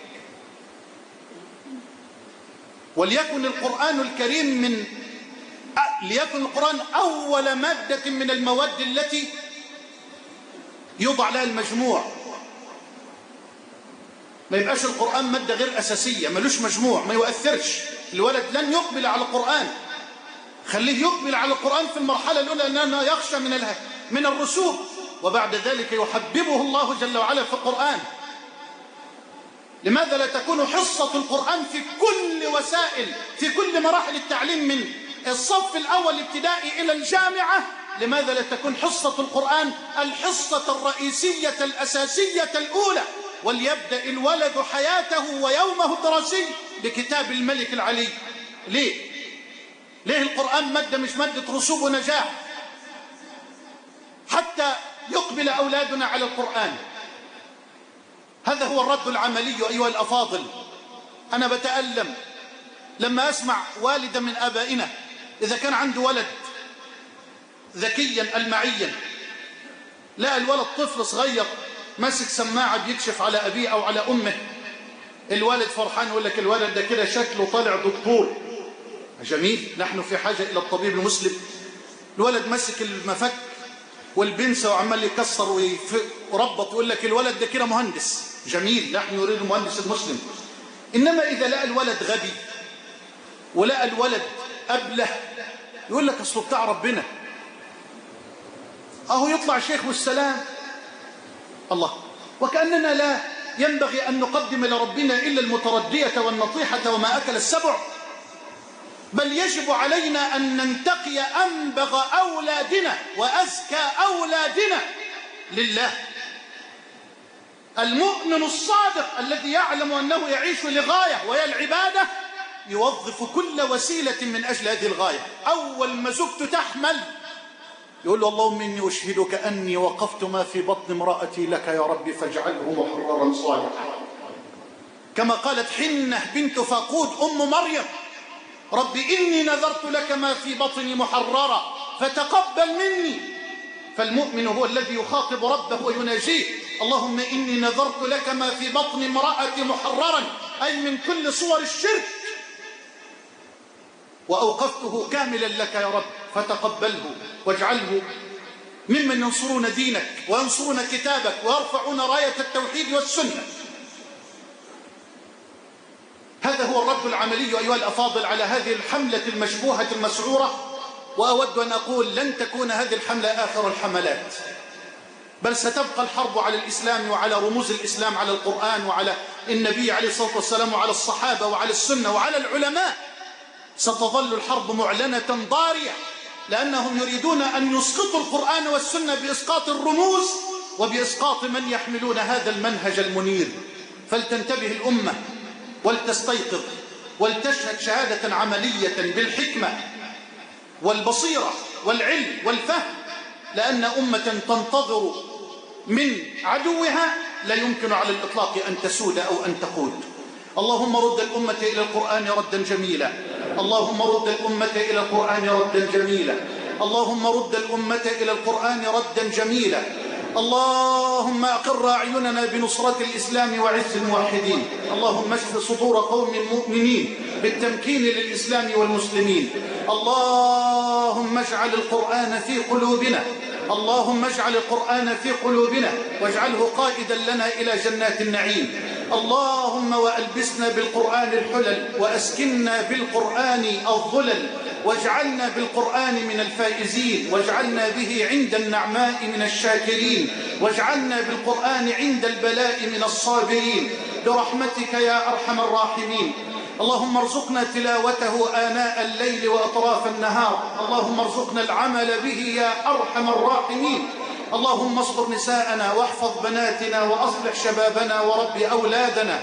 وليكن القرآن الكريم ليكن القرآن أول مادة من المواد التي يوضع لها المجموع. ما يبقاش القرآن مادة غير أساسية ملوش مجموع، ما يؤثرش، الولد لن يقبل على القرآن. خليه يقبل على القرآن في المرحلة الأولى لأنه يخشى من الرسوب، وبعد ذلك يحببه الله جل وعلا في القرآن. لماذا لا تكون حصة القرآن في كل وسائل، في كل مراحل التعليم من الصف الأول الابتدائي إلى الجامعة؟ لماذا لا تكون حصة القرآن الحصة الرئيسية الأساسية الأولى؟ وليبدأ الولد حياته ويومه الدراسي بكتاب الملك العلي. ليه القرآن مادة مش مادة رسوب ونجاح؟ حتى يقبل أولادنا على القرآن. هذا هو الرد العملي أيها الأفاضل. أنا بتألم لما أسمع والدا من آبائنا إذا كان عنده ولد ذكيا ألمعيا، لا الولد طفل صغير ماسك سماعة بيكشف على أبيه أو على أمه، الولد فرحان يقول لك الولد ده كده شكله طالع دكتور جميل، نحن في حاجة إلى الطبيب المسلم. الولد ماسك المفك والبنسة وعمال يكسر ويربط ويقول لك الولد ده كده مهندس جميل، نحن نريد المهندس المسلم. إنما إذا لقى الولد غبي ولقى الولد أبله يقول لك أصله بتاع ربنا، أهو يطلع شيخ والسلام. الله، وكأننا لا ينبغي أن نقدم لربنا إلا المتردية والنطيحة وما أكل السبع، بل يجب علينا أن ننتقي أنبغ أولادنا وأزكى أولادنا لله. المؤمن الصادق الذي يعلم أنه يعيش لغاية وهي العبادة يوظف كل وسيلة من أجل هذه الغاية. أول ما زوجته تحمل يقول له اللهم إني أشهدك أني وقفت ما في بطن امرأتي لك يا رب فاجعله محررا صالحا. كما قالت حنة بنت فاقود أم مريم رب إني نذرت لك ما في بطني محررا فتقبل مني. فالمؤمن هو الذي يخاطب ربه ويناجيه اللهم إني نذرت لك ما في بطن امرأتي محررا، أي من كل صور الشرك، وأوقفته كاملا لك يا رب فتقبله واجعله ممن ينصرون دينك وينصرون كتابك ويرفعون راية التوحيد والسنة. هذا هو الرد العملي أيها الأفاضل على هذه الحملة المشبوهة المسعورة. وأود أن أقول لن تكون هذه الحملة آخر الحملات، بل ستبقى الحرب على الإسلام وعلى رموز الإسلام، على القرآن وعلى النبي عليه الصلاة والسلام وعلى الصحابة وعلى السنة وعلى العلماء. ستظل الحرب معلنة ضارية، لأنهم يريدون أن يسقطوا القرآن والسنة بإسقاط الرموز وبإسقاط من يحملون هذا المنهج المنير. فلتنتبه الأمة ولتستيقظ ولتشهد شهادة عملية بالحكمة والبصيرة والعلم والفهم، لأن أمة تنتظر من عدوها لا يمكن على الإطلاق أن تسود أو أن تقود. اللهم رد الأمة إلى القرآن ردا جميلا، اللهم رد الأمة إلى القرآن ردا جميلا، اللهم رد الأمة إلى القرآن ردا جميلا. اللهم أقر أعيننا بنصرة الإسلام وعز الموحدين. اللهم اشف صدور قوم مؤمنين بالتمكين للإسلام والمسلمين. اللهم اجعل القرآن في قلوبنا، اللهم اجعل القرآن في قلوبنا واجعله قائدا لنا إلى جنات النعيم. اللهم وألبسنا بالقرآن الحلل وأسكننا بالقرآن الظلل، واجعلنا بالقرآن من الفائزين، واجعلنا به عند النعماء من الشاكرين، واجعلنا بالقرآن عند البلاء من الصابرين برحمتك يا أرحم الراحمين. اللهم ارزقنا تلاوته آناء الليل وأطراف النهار، اللهم ارزقنا العمل به يا أرحم الراحمين. اللهم استر نساءنا واحفظ بناتنا وأصلح شبابنا ورب أولادنا.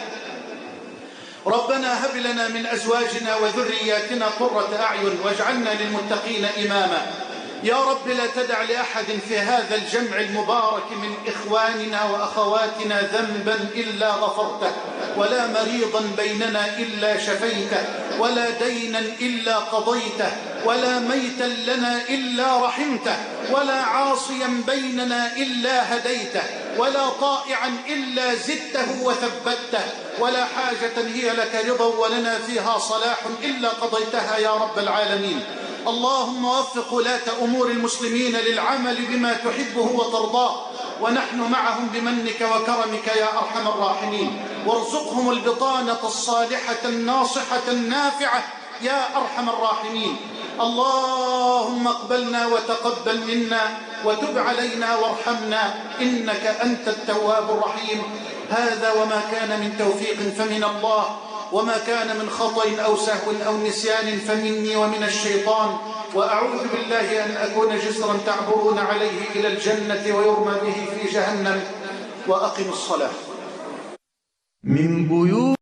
ربنا هب لنا من أزواجنا وذرياتنا قرة أعين واجعلنا للمتقين إماما. يا رب لا تدع لأحد في هذا الجمع المبارك من إخواننا وأخواتنا ذنبا إلا غفرته، ولا مريضا بيننا إلا شفيته، ولا دينا إلا قضيته، ولا ميتا لنا إلا رحمته، ولا عاصيا بيننا إلا هديته، ولا طائعا إلا زدته وثبته، ولا حاجة هي لك رضا ولنا فيها صلاح إلا قضيتها يا رب العالمين. اللهم وفق ولاة أمور المسلمين للعمل بما تحبه وترضاه، ونحن معهم بمنك وكرمك يا أرحم الراحمين. وارزقهم البطانة الصالحة الناصحة النافعة يا أرحم الراحمين. اللهم اقبلنا وتقبل منا وتب علينا وارحمنا إنك أنت التواب الرحيم. هذا وما كان من توفيق فمن الله، وما كان من خطأ أو سهو أو نسيان فمني ومن الشيطان، وأعوذ بالله أن أكون جسرا تعبرون عليه إلى الجنة ويرمى به في جهنم. وأقم الصلاة. من بيوت